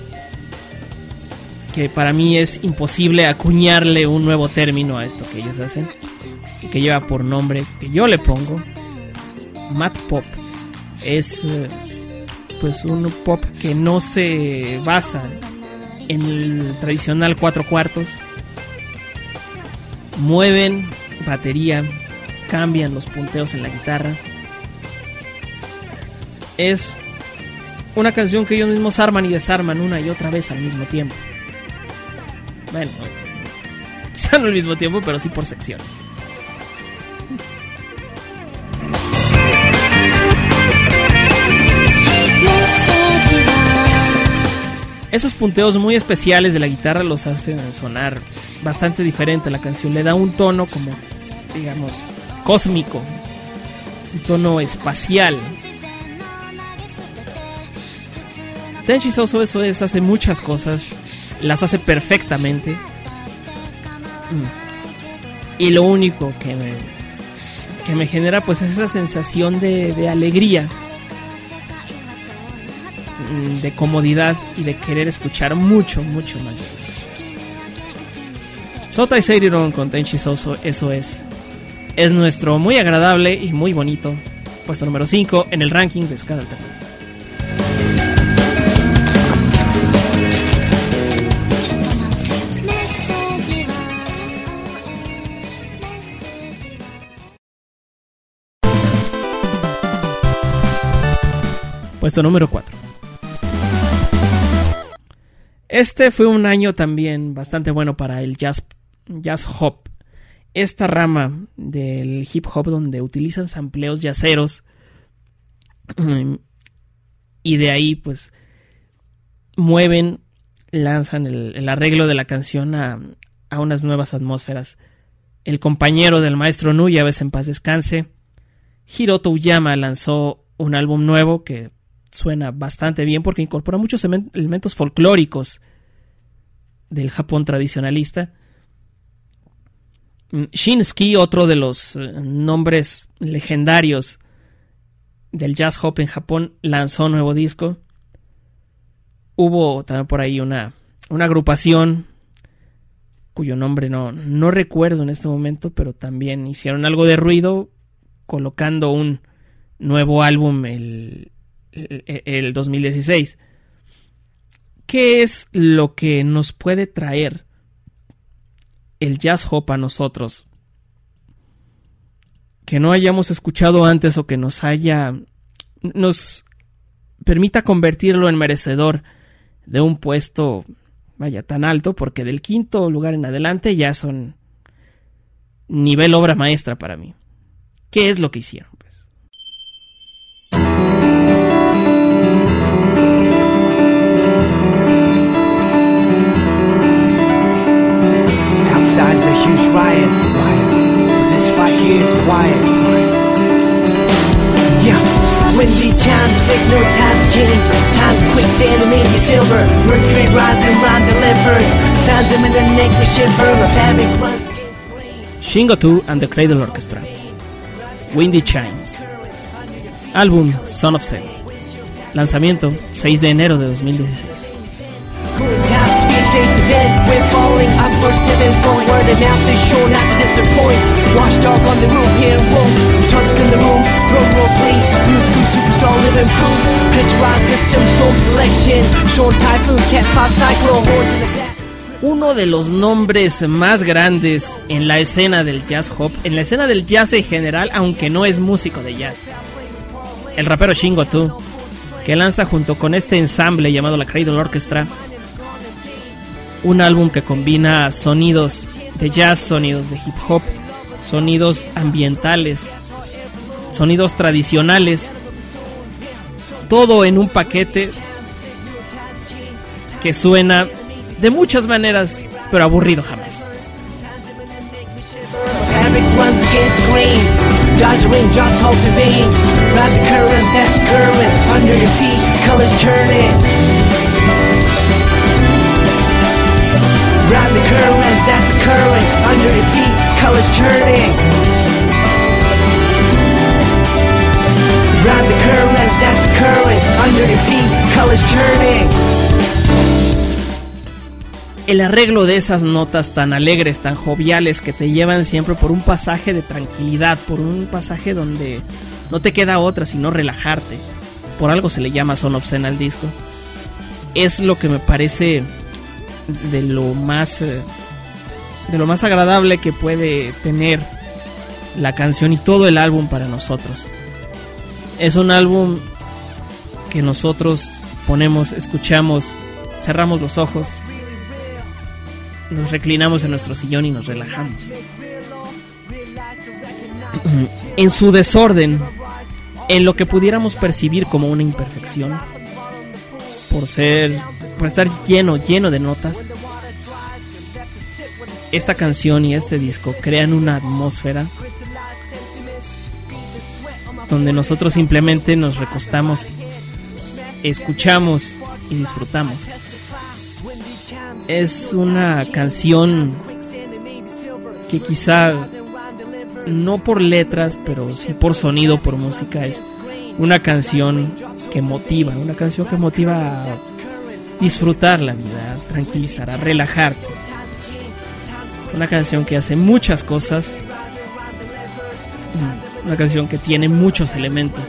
que para mí es imposible acuñarle un nuevo término a esto que ellos hacen, que lleva por nombre, que yo le pongo, Mad Pop. Es eh, pues un pop que no se basa en el tradicional cuatro cuartos, mueven batería, cambian los punteos en la guitarra. Es una canción que ellos mismos arman y desarman una y otra vez al mismo tiempo. Bueno, quizá no al mismo tiempo, pero sí por secciones. Esos punteos muy especiales de la guitarra los hacen sonar bastante diferente a la canción. Le da un tono como, digamos, cósmico, un tono espacial. Tenchi Soso eso es, hace muchas cosas, las hace perfectamente. Y lo único que me, que me genera pues es esa sensación de, de alegría, de comodidad y de querer escuchar mucho, mucho más. Sotai Seiriron con Tenchi Soso, eso es. Es nuestro muy agradable y muy bonito puesto número cinco en el ranking de Ska Alternativa. Puesto número cuatro. Este fue un año también bastante bueno para el jazz, jazz hop. Esta rama del hip hop donde utilizan sampleos jazzeros y de ahí pues mueven, lanzan el, el arreglo de la canción a, a unas nuevas atmósferas. El compañero del maestro Nui, a veces en paz descanse, Hiroto Uyama, lanzó un álbum nuevo que suena bastante bien porque incorpora muchos elementos folclóricos del Japón tradicionalista. Shinsuke, otro de los nombres legendarios del jazz hop en Japón, lanzó un nuevo disco. Hubo también por ahí una, una agrupación cuyo nombre no, no recuerdo en este momento, pero también hicieron algo de ruido colocando un nuevo álbum el el dos mil dieciséis. ¿Qué es lo que nos puede traer el jazz hop a nosotros que no hayamos escuchado antes o que nos haya nos permita convertirlo en merecedor de un puesto, vaya, tan alto? Porque del quinto lugar en adelante ya son nivel obra maestra para mí. ¿Qué es lo que hicieron? Outside's a huge riot, but this fight here is quiet. Yeah, windy times, take no time to change. Time's quicksand and maybe silver. Mercury rising, Ron delivers. Sounds him in the neck, we shiver. The fabric runs against rain. Shingo two and the Cradle Orchestra. Windy Chimes. Álbum Son of Zen. Lanzamiento seis de enero de dos mil dieciséis. Uno de los nombres más grandes en la escena del jazz hop, en la escena del jazz en general, aunque no es músico de jazz. El rapero Shingo two, que lanza junto con este ensamble llamado la Cradle Orchestra un álbum que combina sonidos de jazz, sonidos de hip hop, sonidos ambientales, sonidos tradicionales, todo en un paquete que suena de muchas maneras, pero aburrido jamás. Dodge raindrops, hope in vain. Ride the current, that's the current. Under your feet, colors churning. Ride the current, that's the current. Under your feet, colors churning. Ride the current, that's the current. Under your feet, colors churning. El arreglo de esas notas tan alegres, tan joviales, que te llevan siempre por un pasaje de tranquilidad, por un pasaje donde no te queda otra sino relajarte. Por algo se le llama Son of Zen al disco. Es lo que me parece de lo más eh, de lo más agradable que puede tener la canción y todo el álbum para nosotros. Es un álbum que nosotros ponemos, escuchamos, cerramos los ojos, nos reclinamos en nuestro sillón y nos relajamos. En su desorden, en lo que pudiéramos percibir como una imperfección, por ser, por estar lleno, lleno de notas, esta canción y este disco crean una atmósfera donde nosotros simplemente nos recostamos, escuchamos y disfrutamos. Es una canción que quizá no por letras, pero sí por sonido, por música, es una canción que motiva, una canción que motiva a disfrutar la vida, a tranquilizar, a relajarte. Una canción que hace muchas cosas, una canción que tiene muchos elementos,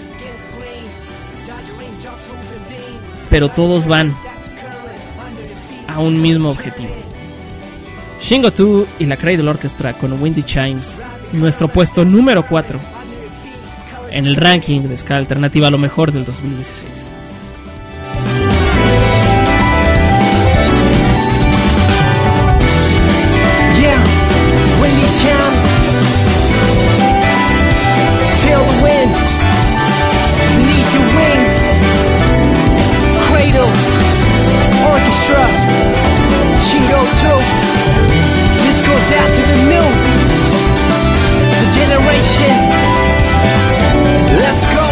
pero todos van a un mismo objetivo. Shingo two y la Cradle Orchestra con Windy Chimes, nuestro puesto número cuatro en el ranking de ska alternativa a lo mejor del dos mil dieciséis. Yeah, Windy Chimes, feel the wind beneath your wings. Cradle Orchestra, Shingo two. This goes out to the new, the generation. Let's go.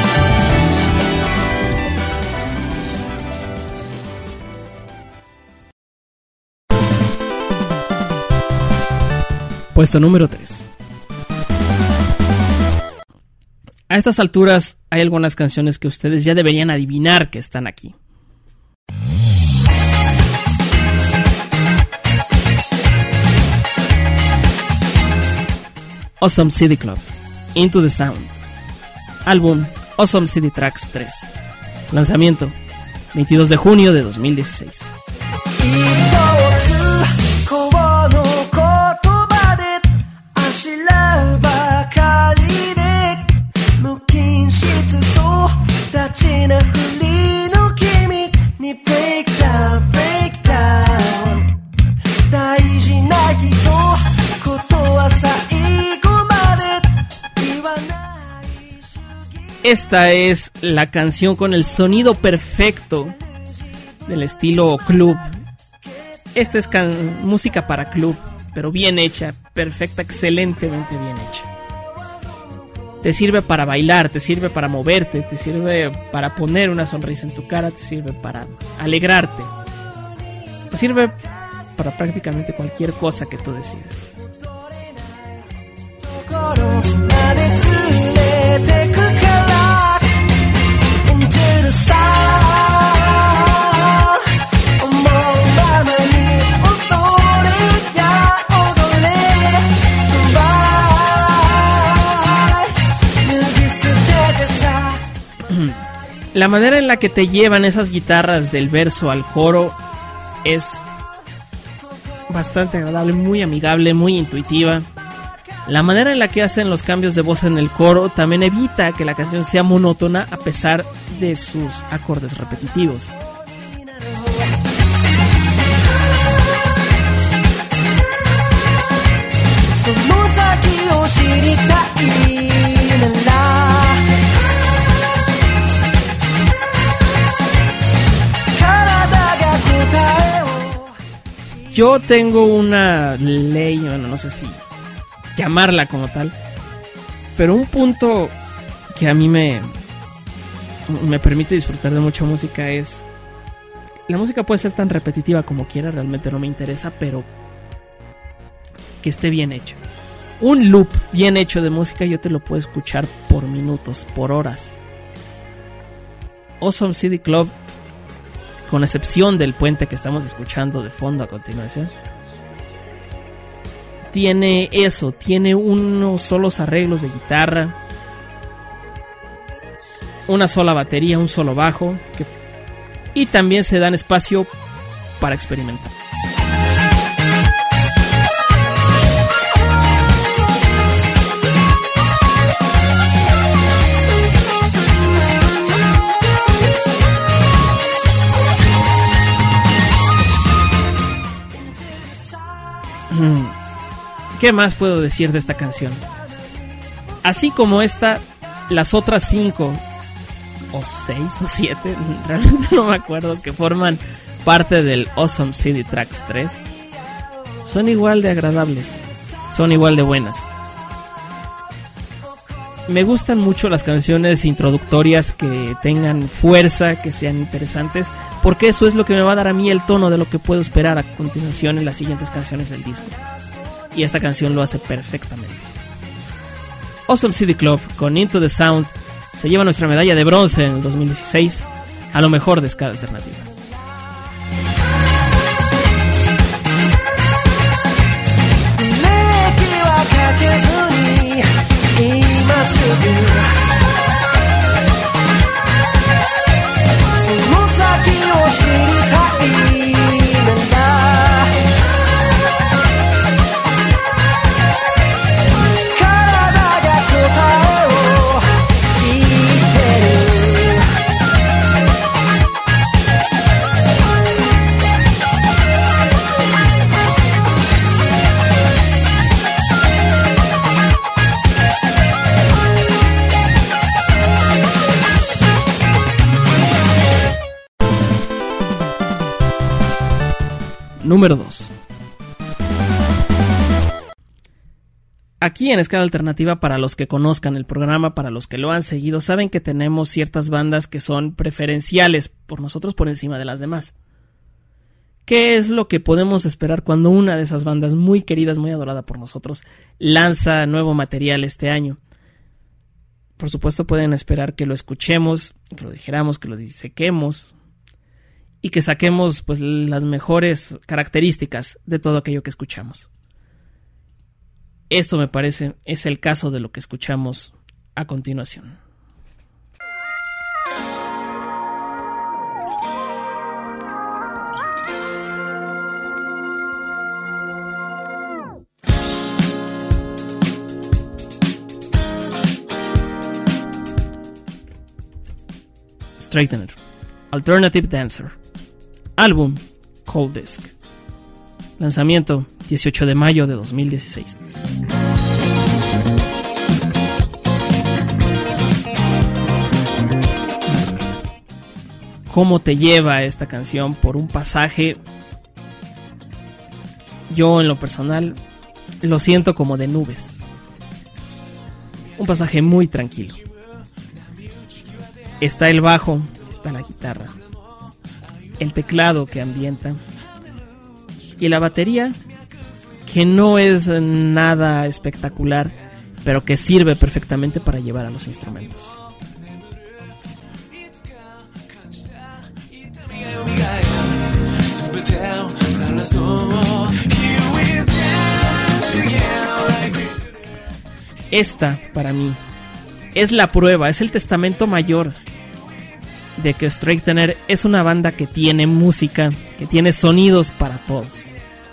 Puesto número tres. A estas alturas hay algunas canciones que ustedes ya deberían adivinar que están aquí. Awesome City Club, Into the Sound. Álbum Awesome City Tracks tres. Lanzamiento veintidós de junio de dos mil dieciséis. Esta es la canción con el sonido perfecto del estilo club. Esta es can- música para club, pero bien hecha, perfecta, excelentemente bien hecha. Te sirve para bailar, te sirve para moverte, te sirve para poner una sonrisa en tu cara, te sirve para alegrarte. Te sirve para prácticamente cualquier cosa que tú decidas. La manera en la que te llevan esas guitarras del verso al coro es bastante agradable, muy amigable, muy intuitiva. La manera en la que hacen los cambios de voz en el coro también evita que la canción sea monótona a pesar de sus acordes repetitivos. Yo tengo una ley, bueno, no sé si llamarla como tal, pero un punto que a mí me, me permite disfrutar de mucha música es... La música puede ser tan repetitiva como quiera, realmente no me interesa, pero que esté bien hecha. Un loop bien hecho de música yo te lo puedo escuchar por minutos, por horas. Awesome City Club, con excepción del puente que estamos escuchando de fondo a continuación, tiene eso, tiene unos solos arreglos de guitarra, una sola batería, un solo bajo, que, y también se dan espacio para experimentar. ¿Qué más puedo decir de esta canción? Así como esta, las otras cinco, o seis, o siete, realmente no me acuerdo, que forman parte del Awesome C D Tracks tres, son igual de agradables, son igual de buenas. Me gustan mucho las canciones introductorias que tengan fuerza, que sean interesantes, porque eso es lo que me va a dar a mí el tono de lo que puedo esperar a continuación en las siguientes canciones del disco. Y esta canción lo hace perfectamente. Awesome C D Club con Into the Sound se lleva nuestra medalla de bronce en el dos mil dieciséis a lo mejor de ska alternativa. Número dos. Aquí en Escala Alternativa, para los que conozcan el programa, para los que lo han seguido, saben que tenemos ciertas bandas que son preferenciales por nosotros por encima de las demás. ¿Qué es lo que podemos esperar cuando una de esas bandas muy queridas, muy adorada por nosotros, lanza nuevo material este año? Por supuesto pueden esperar que lo escuchemos, que lo dijéramos, que lo disequemos y que saquemos pues las mejores características de todo aquello que escuchamos. Esto me parece es el caso de lo que escuchamos a continuación. Straightener, Alternative Dancer. Álbum Cold Disc. Lanzamiento dieciocho de mayo de dos mil dieciséis. ¿Cómo te lleva esta canción por un pasaje? Yo en lo personal lo siento como de nubes. Un pasaje muy tranquilo. Está el bajo, está la guitarra, el teclado que ambienta y la batería, que no es nada espectacular, pero que sirve perfectamente para llevar a los instrumentos. Esta, para mí, es la prueba, es el testamento mayor de que Straightener es una banda que tiene música, que tiene sonidos para todos.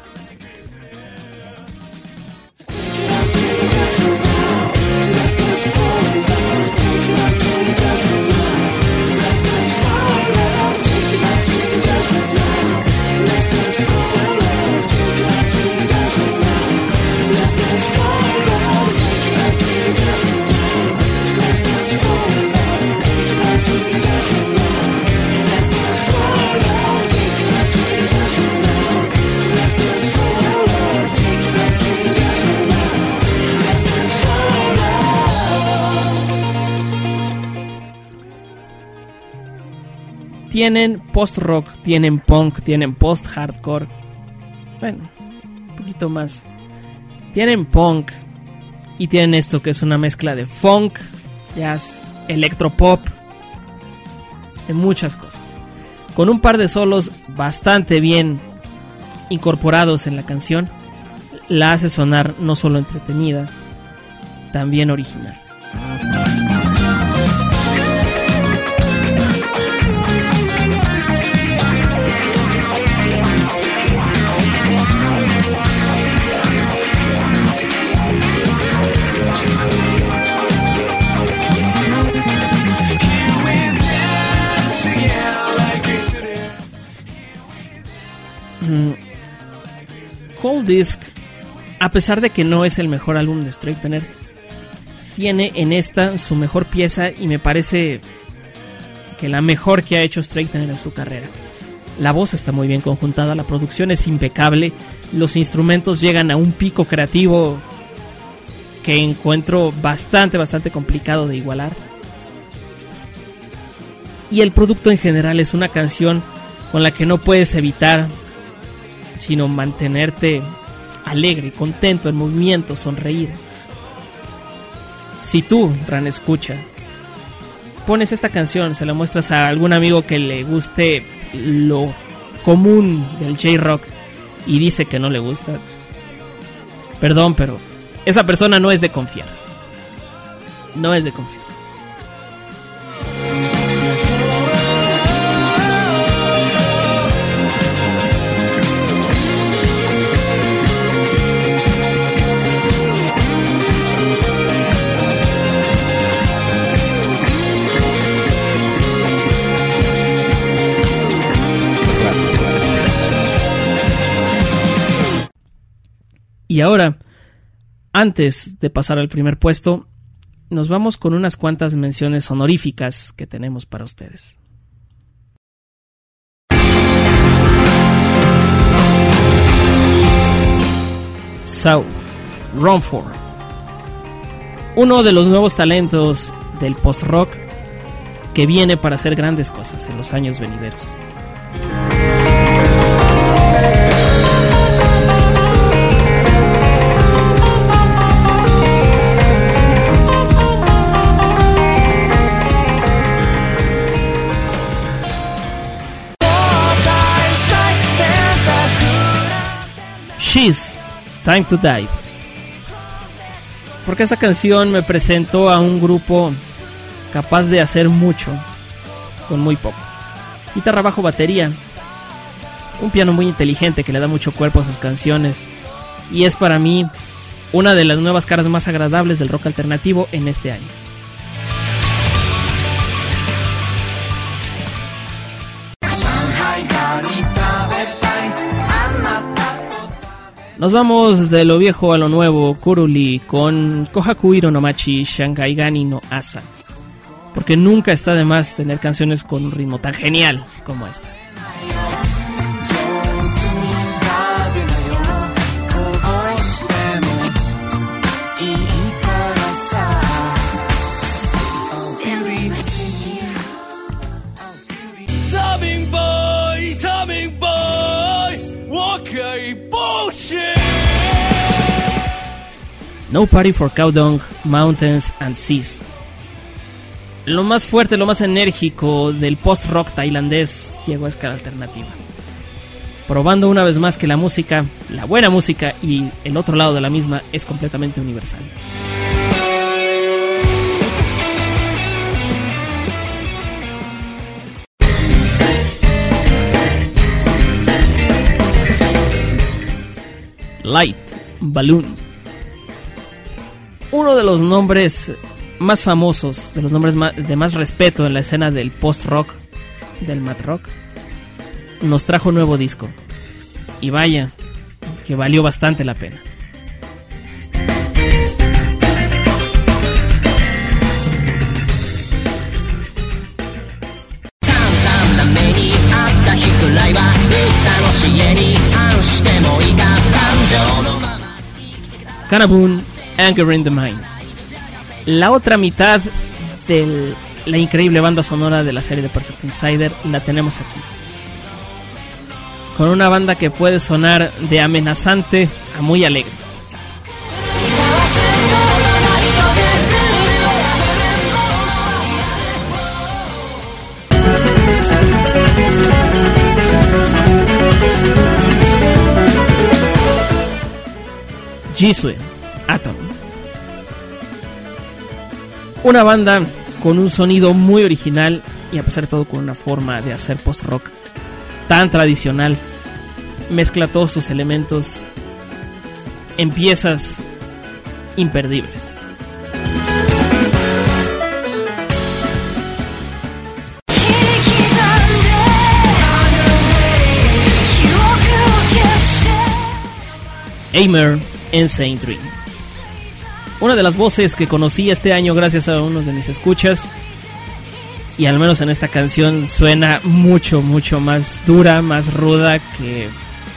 Tienen post-rock, tienen punk, tienen post-hardcore. Bueno, un poquito más. Tienen punk y tienen esto que es una mezcla de funk, jazz, electropop, de muchas cosas. Con un par de solos bastante bien incorporados en la canción, la hace sonar no solo entretenida, también original. Cold Disc a pesar de que no es el mejor álbum de Straightener, tiene en esta su mejor pieza y me parece que la mejor que ha hecho Straightener en su carrera. La voz está muy bien conjuntada, la producción es impecable, los instrumentos llegan a un pico creativo que encuentro bastante, bastante complicado de igualar. Y el producto en general es una canción con la que no puedes evitar sino mantenerte alegre, contento, en movimiento, sonreír. Si tú, Ran Escucha, pones esta canción, se la muestras a algún amigo que le guste lo común del J-Rock y dice que no le gusta, perdón, pero esa persona no es de confiar. No es de confiar. Y ahora, antes de pasar al primer puesto, nos vamos con unas cuantas menciones honoríficas que tenemos para ustedes. Sau, Rumford, uno de los nuevos talentos del post-rock que viene para hacer grandes cosas en los años venideros. She's Time to Die, porque esta canción me presentó a un grupo capaz de hacer mucho con muy poco. Guitarra, bajo, batería, un piano muy inteligente que le da mucho cuerpo a sus canciones, y es para mí una de las nuevas caras más agradables del rock alternativo en este año. Nos vamos de lo viejo a lo nuevo, Kuruli, con Kohaku Iro no Machi Shanghai Gani no Asa, porque nunca está de más tener canciones con un ritmo tan genial como esta. No Party for Cow Dung, Mountains and Seas. Lo más fuerte, lo más enérgico del post-rock tailandés llegó a escala alternativa, probando una vez más que la música, la buena música y el otro lado de la misma es completamente universal. Light, Balloon. Uno de los nombres más famosos, de los nombres de más respeto en la escena del post-rock, del mat rock, nos trajo un nuevo disco. Y vaya, que valió bastante la pena. Kanabun, Anger in the Mind. La otra mitad de la increíble banda sonora de la serie de Perfect Insider la tenemos aquí, con una banda que puede sonar de amenazante a muy alegre. Jisoo, Atom. Una banda con un sonido muy original y a pesar de todo con una forma de hacer post-rock tan tradicional. Mezcla todos sus elementos en piezas imperdibles. Aimer, Insane Dream. Una de las voces que conocí este año gracias a unos de mis escuchas, y al menos en esta canción suena mucho, mucho más dura, más ruda que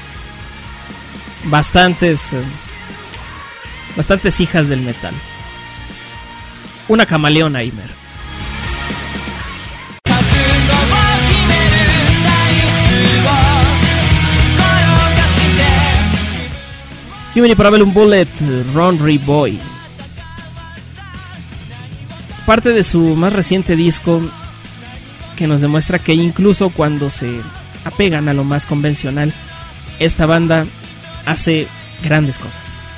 bastantes, bastantes hijas del metal. Una camaleona, Aimer. Human Parabellum Bullet, Runry Boy. Parte de su más reciente disco, que nos demuestra que incluso cuando se apegan a lo más convencional, esta banda hace grandes cosas.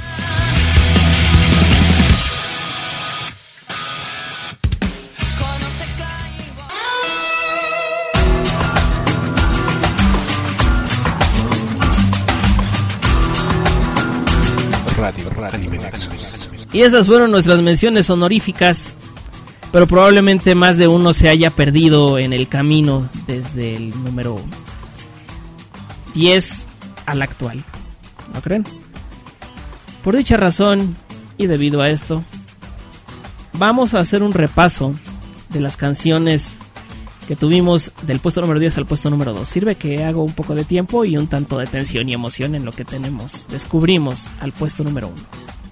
Radio, Radio Anime Nexus. Y esas fueron nuestras menciones honoríficas, pero probablemente más de uno se haya perdido en el camino desde el número diez al actual, ¿no creen? Por dicha razón y debido a esto, vamos a hacer un repaso de las canciones que tuvimos del puesto número diez al puesto número dos. Sirve que hago un poco de tiempo y un tanto de tensión y emoción en lo que tenemos, descubrimos al puesto número uno.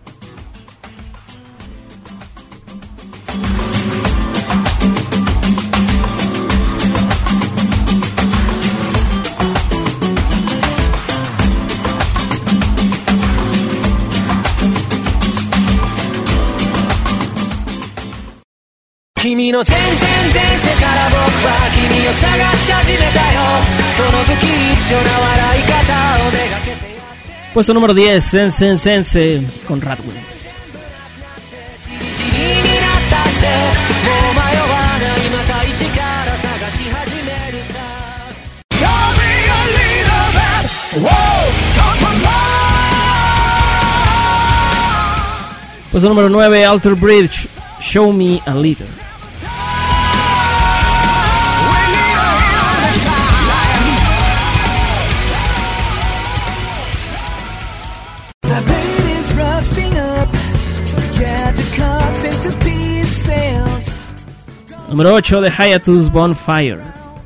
Puesto número diez, Sense Sense con Radwimps. Puesto número nueve, Alter Bridge, Show Me a Leader. Número ocho, de Hiatus Bonfire.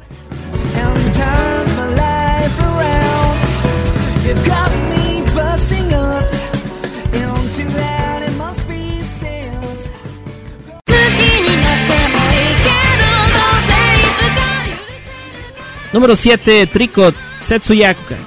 Número siete, Tricot Setsuyakuka.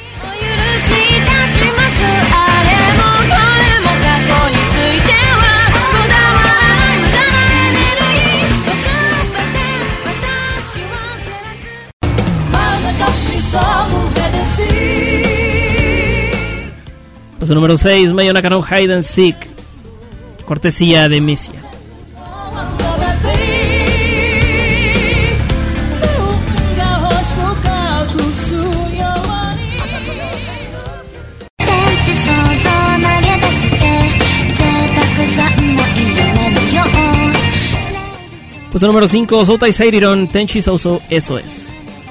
Puesto número seis, Mayonaka no Hide and Seek, cortesía de Misia. Puesto número cinco, Soutai Seiron, Tenchi Souso S O S.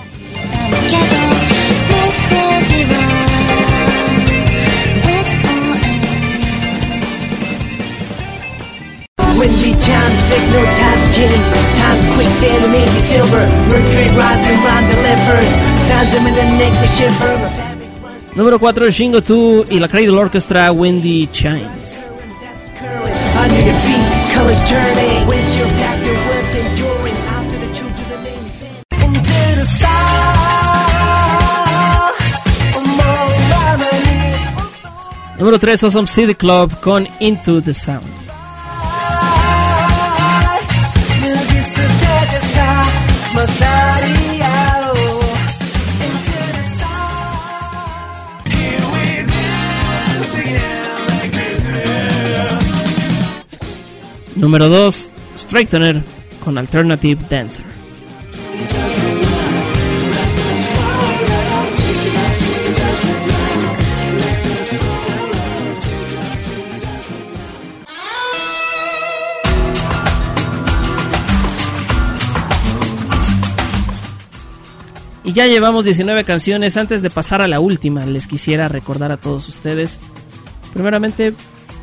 Windy time, take no time to change. Time to quicksand and make you silver. Mercury rising, rhyme delivers. Sounds them in the neck, we shiver. Número cuatro, Shingo two y la Cradle Orchestra, Windy Chimes. Under your feet, colors turning. When's your back to worth enduring? After the truth to the lane. Into the south. Número tres, Awesome City Club con Into the Sound. Número dos, Straightener con Alternative Dancer. Y ya llevamos diecinueve canciones. Antes de pasar a la última, les quisiera recordar a todos ustedes Primeramente,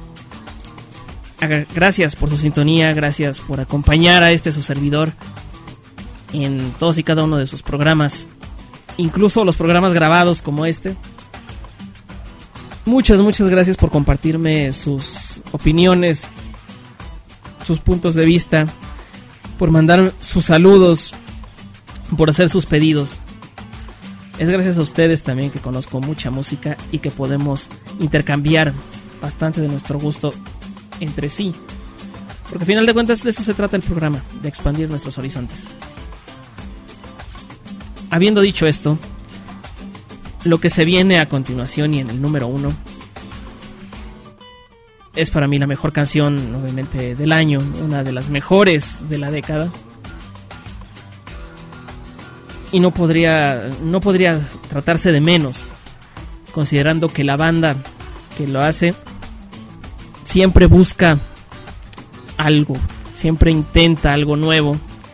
gracias por su sintonía, gracias por acompañar a este su servidor en todos y cada uno de sus programas, incluso los programas grabados como este. Muchas, muchas gracias por compartirme sus opiniones, sus puntos de vista, por mandar sus saludos, por hacer sus pedidos. Es gracias a ustedes también que conozco mucha música y que podemos intercambiar bastante de nuestro gusto entre sí. Porque al final de cuentas de eso se trata el programa, de expandir nuestros horizontes. Habiendo dicho esto, lo que se viene a continuación y en el número uno es para mí la mejor canción, obviamente, del año, una de las mejores de la década. Y no podría, no podría tratarse de menos, considerando que la banda que lo hace siempre busca algo, siempre intenta algo nuevo.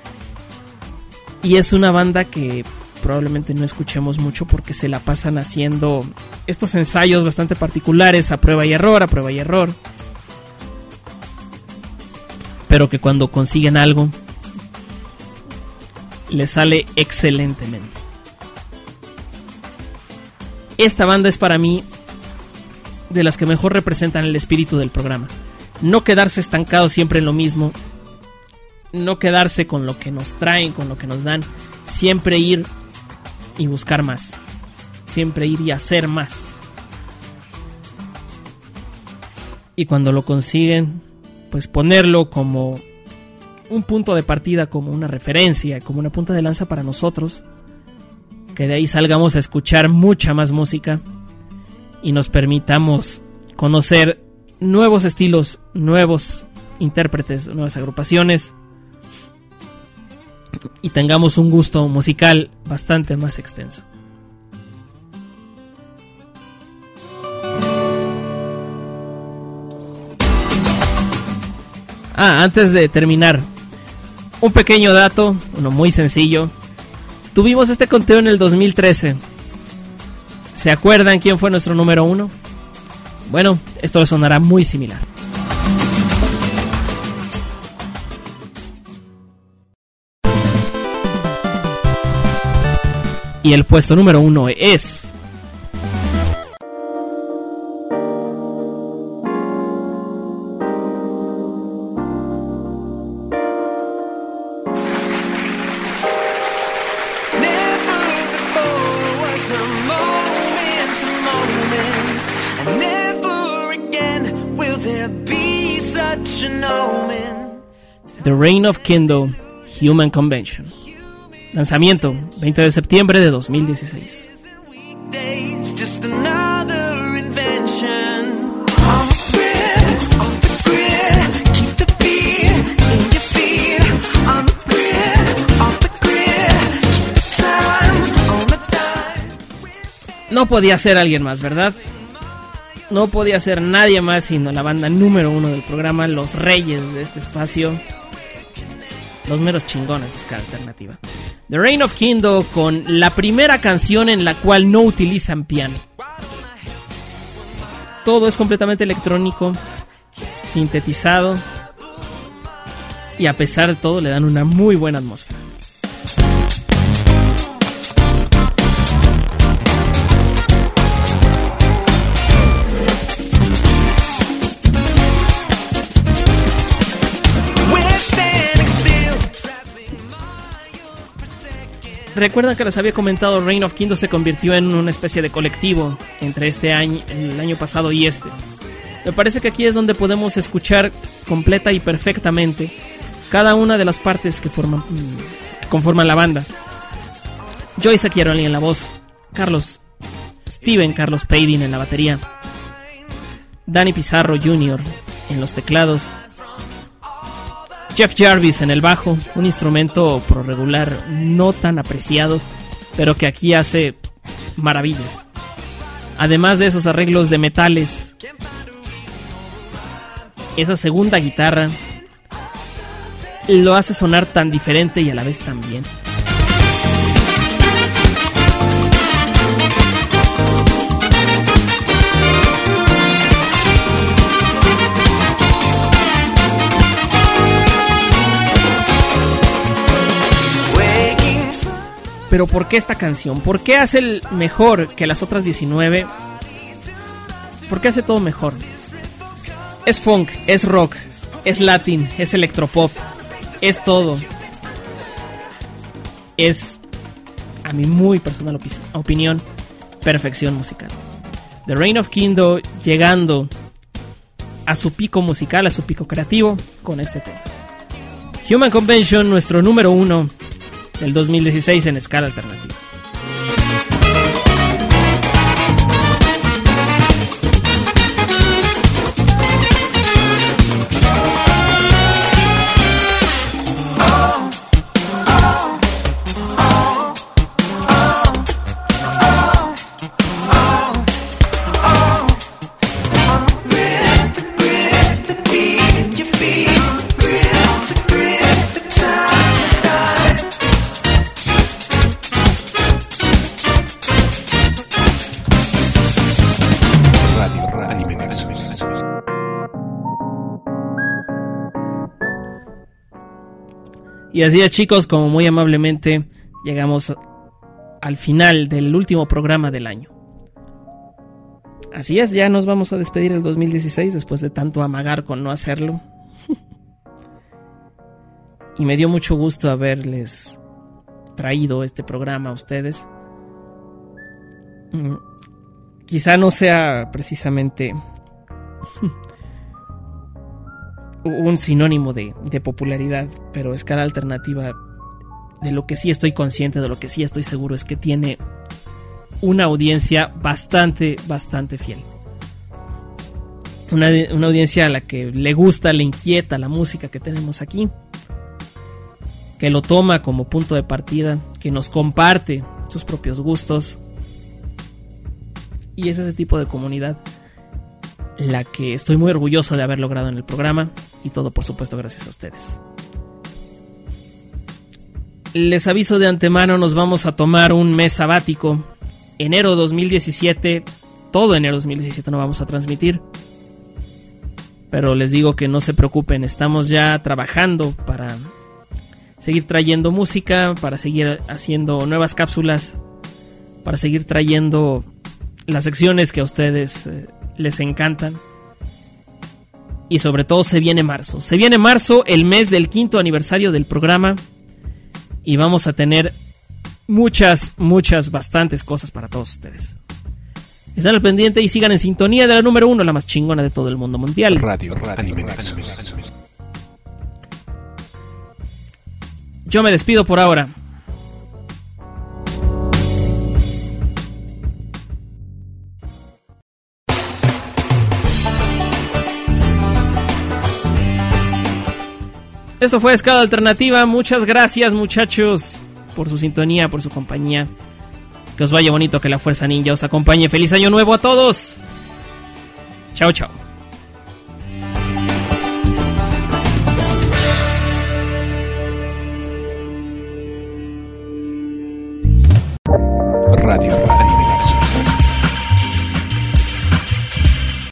Y es una banda que probablemente no escuchemos mucho porque se la pasan haciendo estos ensayos bastante particulares, a prueba y error, a prueba y error. Pero que cuando consiguen algo, le sale excelentemente. Esta banda es para mí de las que mejor representan el espíritu del programa. No quedarse estancados siempre en lo mismo, no quedarse con lo que nos traen, con lo que nos dan, siempre ir y buscar más, siempre ir y hacer más. Y cuando lo consiguen, pues ponerlo como un punto de partida, como una referencia, como una punta de lanza para nosotros, que de ahí salgamos a escuchar mucha más música y nos permitamos conocer nuevos estilos, nuevos intérpretes, nuevas agrupaciones y tengamos un gusto musical bastante más extenso. Ah, antes de terminar, un pequeño dato, uno muy sencillo. Tuvimos este conteo en el dos mil trece. ¿Se acuerdan quién fue nuestro número uno? Bueno, esto le sonará muy similar. Y el puesto número uno es... The Reign of Kindle, Human Convention. Lanzamiento, veinte de septiembre de dos mil dieciséis. No podía ser alguien más, ¿verdad? No podía ser nadie más sino la banda número uno del programa, los reyes de este espacio, los meros chingones de ska alternativa. The Reign of Kindle, con la primera canción en la cual no utilizan piano. Todo es completamente electrónico, sintetizado, y a pesar de todo le dan una muy buena atmósfera. Recuerdan que les había comentado, Reign of Kindle se convirtió en una especie de colectivo entre este año, el año pasado y este. Me parece que aquí es donde podemos escuchar completa y perfectamente cada una de las partes que forman, que conforman la banda. Joyce Chiaroli en la voz, Carlos Steven Carlos Padin en la batería, Danny Pizarro junior en los teclados, Jeff Jarvis en el bajo, un instrumento por regular no tan apreciado, pero que aquí hace maravillas. Además de esos arreglos de metales, esa segunda guitarra lo hace sonar tan diferente y a la vez tan bien. Pero ¿por qué esta canción? ¿Por qué hace el mejor que las otras diecinueve? ¿Por qué hace todo mejor? Es funk, es rock, es latin, es electropop, es todo. Es, a mi muy personal opi- opinión, perfección musical. The Reign of Kindo llegando a su pico musical, a su pico creativo con este tema. Human Convention, nuestro número uno del dos mil dieciséis en escala alternativa. Y así es, chicos, como muy amablemente llegamos al final del último programa del año. Así es, ya nos vamos a despedir el dos mil dieciséis después de tanto amagar con no hacerlo. Y me dio mucho gusto haberles traído este programa a ustedes. Mm, quizá no sea precisamente un sinónimo de, de popularidad, pero escala alternativa, de lo que sí estoy consciente, de lo que sí estoy seguro, es que tiene una audiencia bastante, bastante fiel. Una, una audiencia a la que le gusta, le inquieta la música que tenemos aquí, que lo toma como punto de partida, que nos comparte sus propios gustos, y es ese tipo de comunidad la que estoy muy orgulloso de haber logrado en el programa, y todo por supuesto gracias a ustedes. Les aviso de antemano, nos vamos a tomar un mes sabático. Enero dos mil diecisiete, todo enero dos mil diecisiete no vamos a transmitir, pero les digo que no se preocupen, estamos ya trabajando para seguir trayendo música, para seguir haciendo nuevas cápsulas, para seguir trayendo las secciones que a ustedes eh, les encantan. Y sobre todo se viene marzo. Se viene marzo, el mes del quinto aniversario del programa. Y vamos a tener muchas, muchas, bastantes cosas para todos ustedes. Están al pendiente y sigan en sintonía de la número uno, la más chingona de todo el mundo mundial. Radio, Radio Anime Nexus. Yo me despido por ahora. Esto fue Escala Alternativa. Muchas gracias, muchachos, por su sintonía, por su compañía. Que os vaya bonito, que la Fuerza Ninja os acompañe. ¡Feliz Año Nuevo a todos! Chao, chao.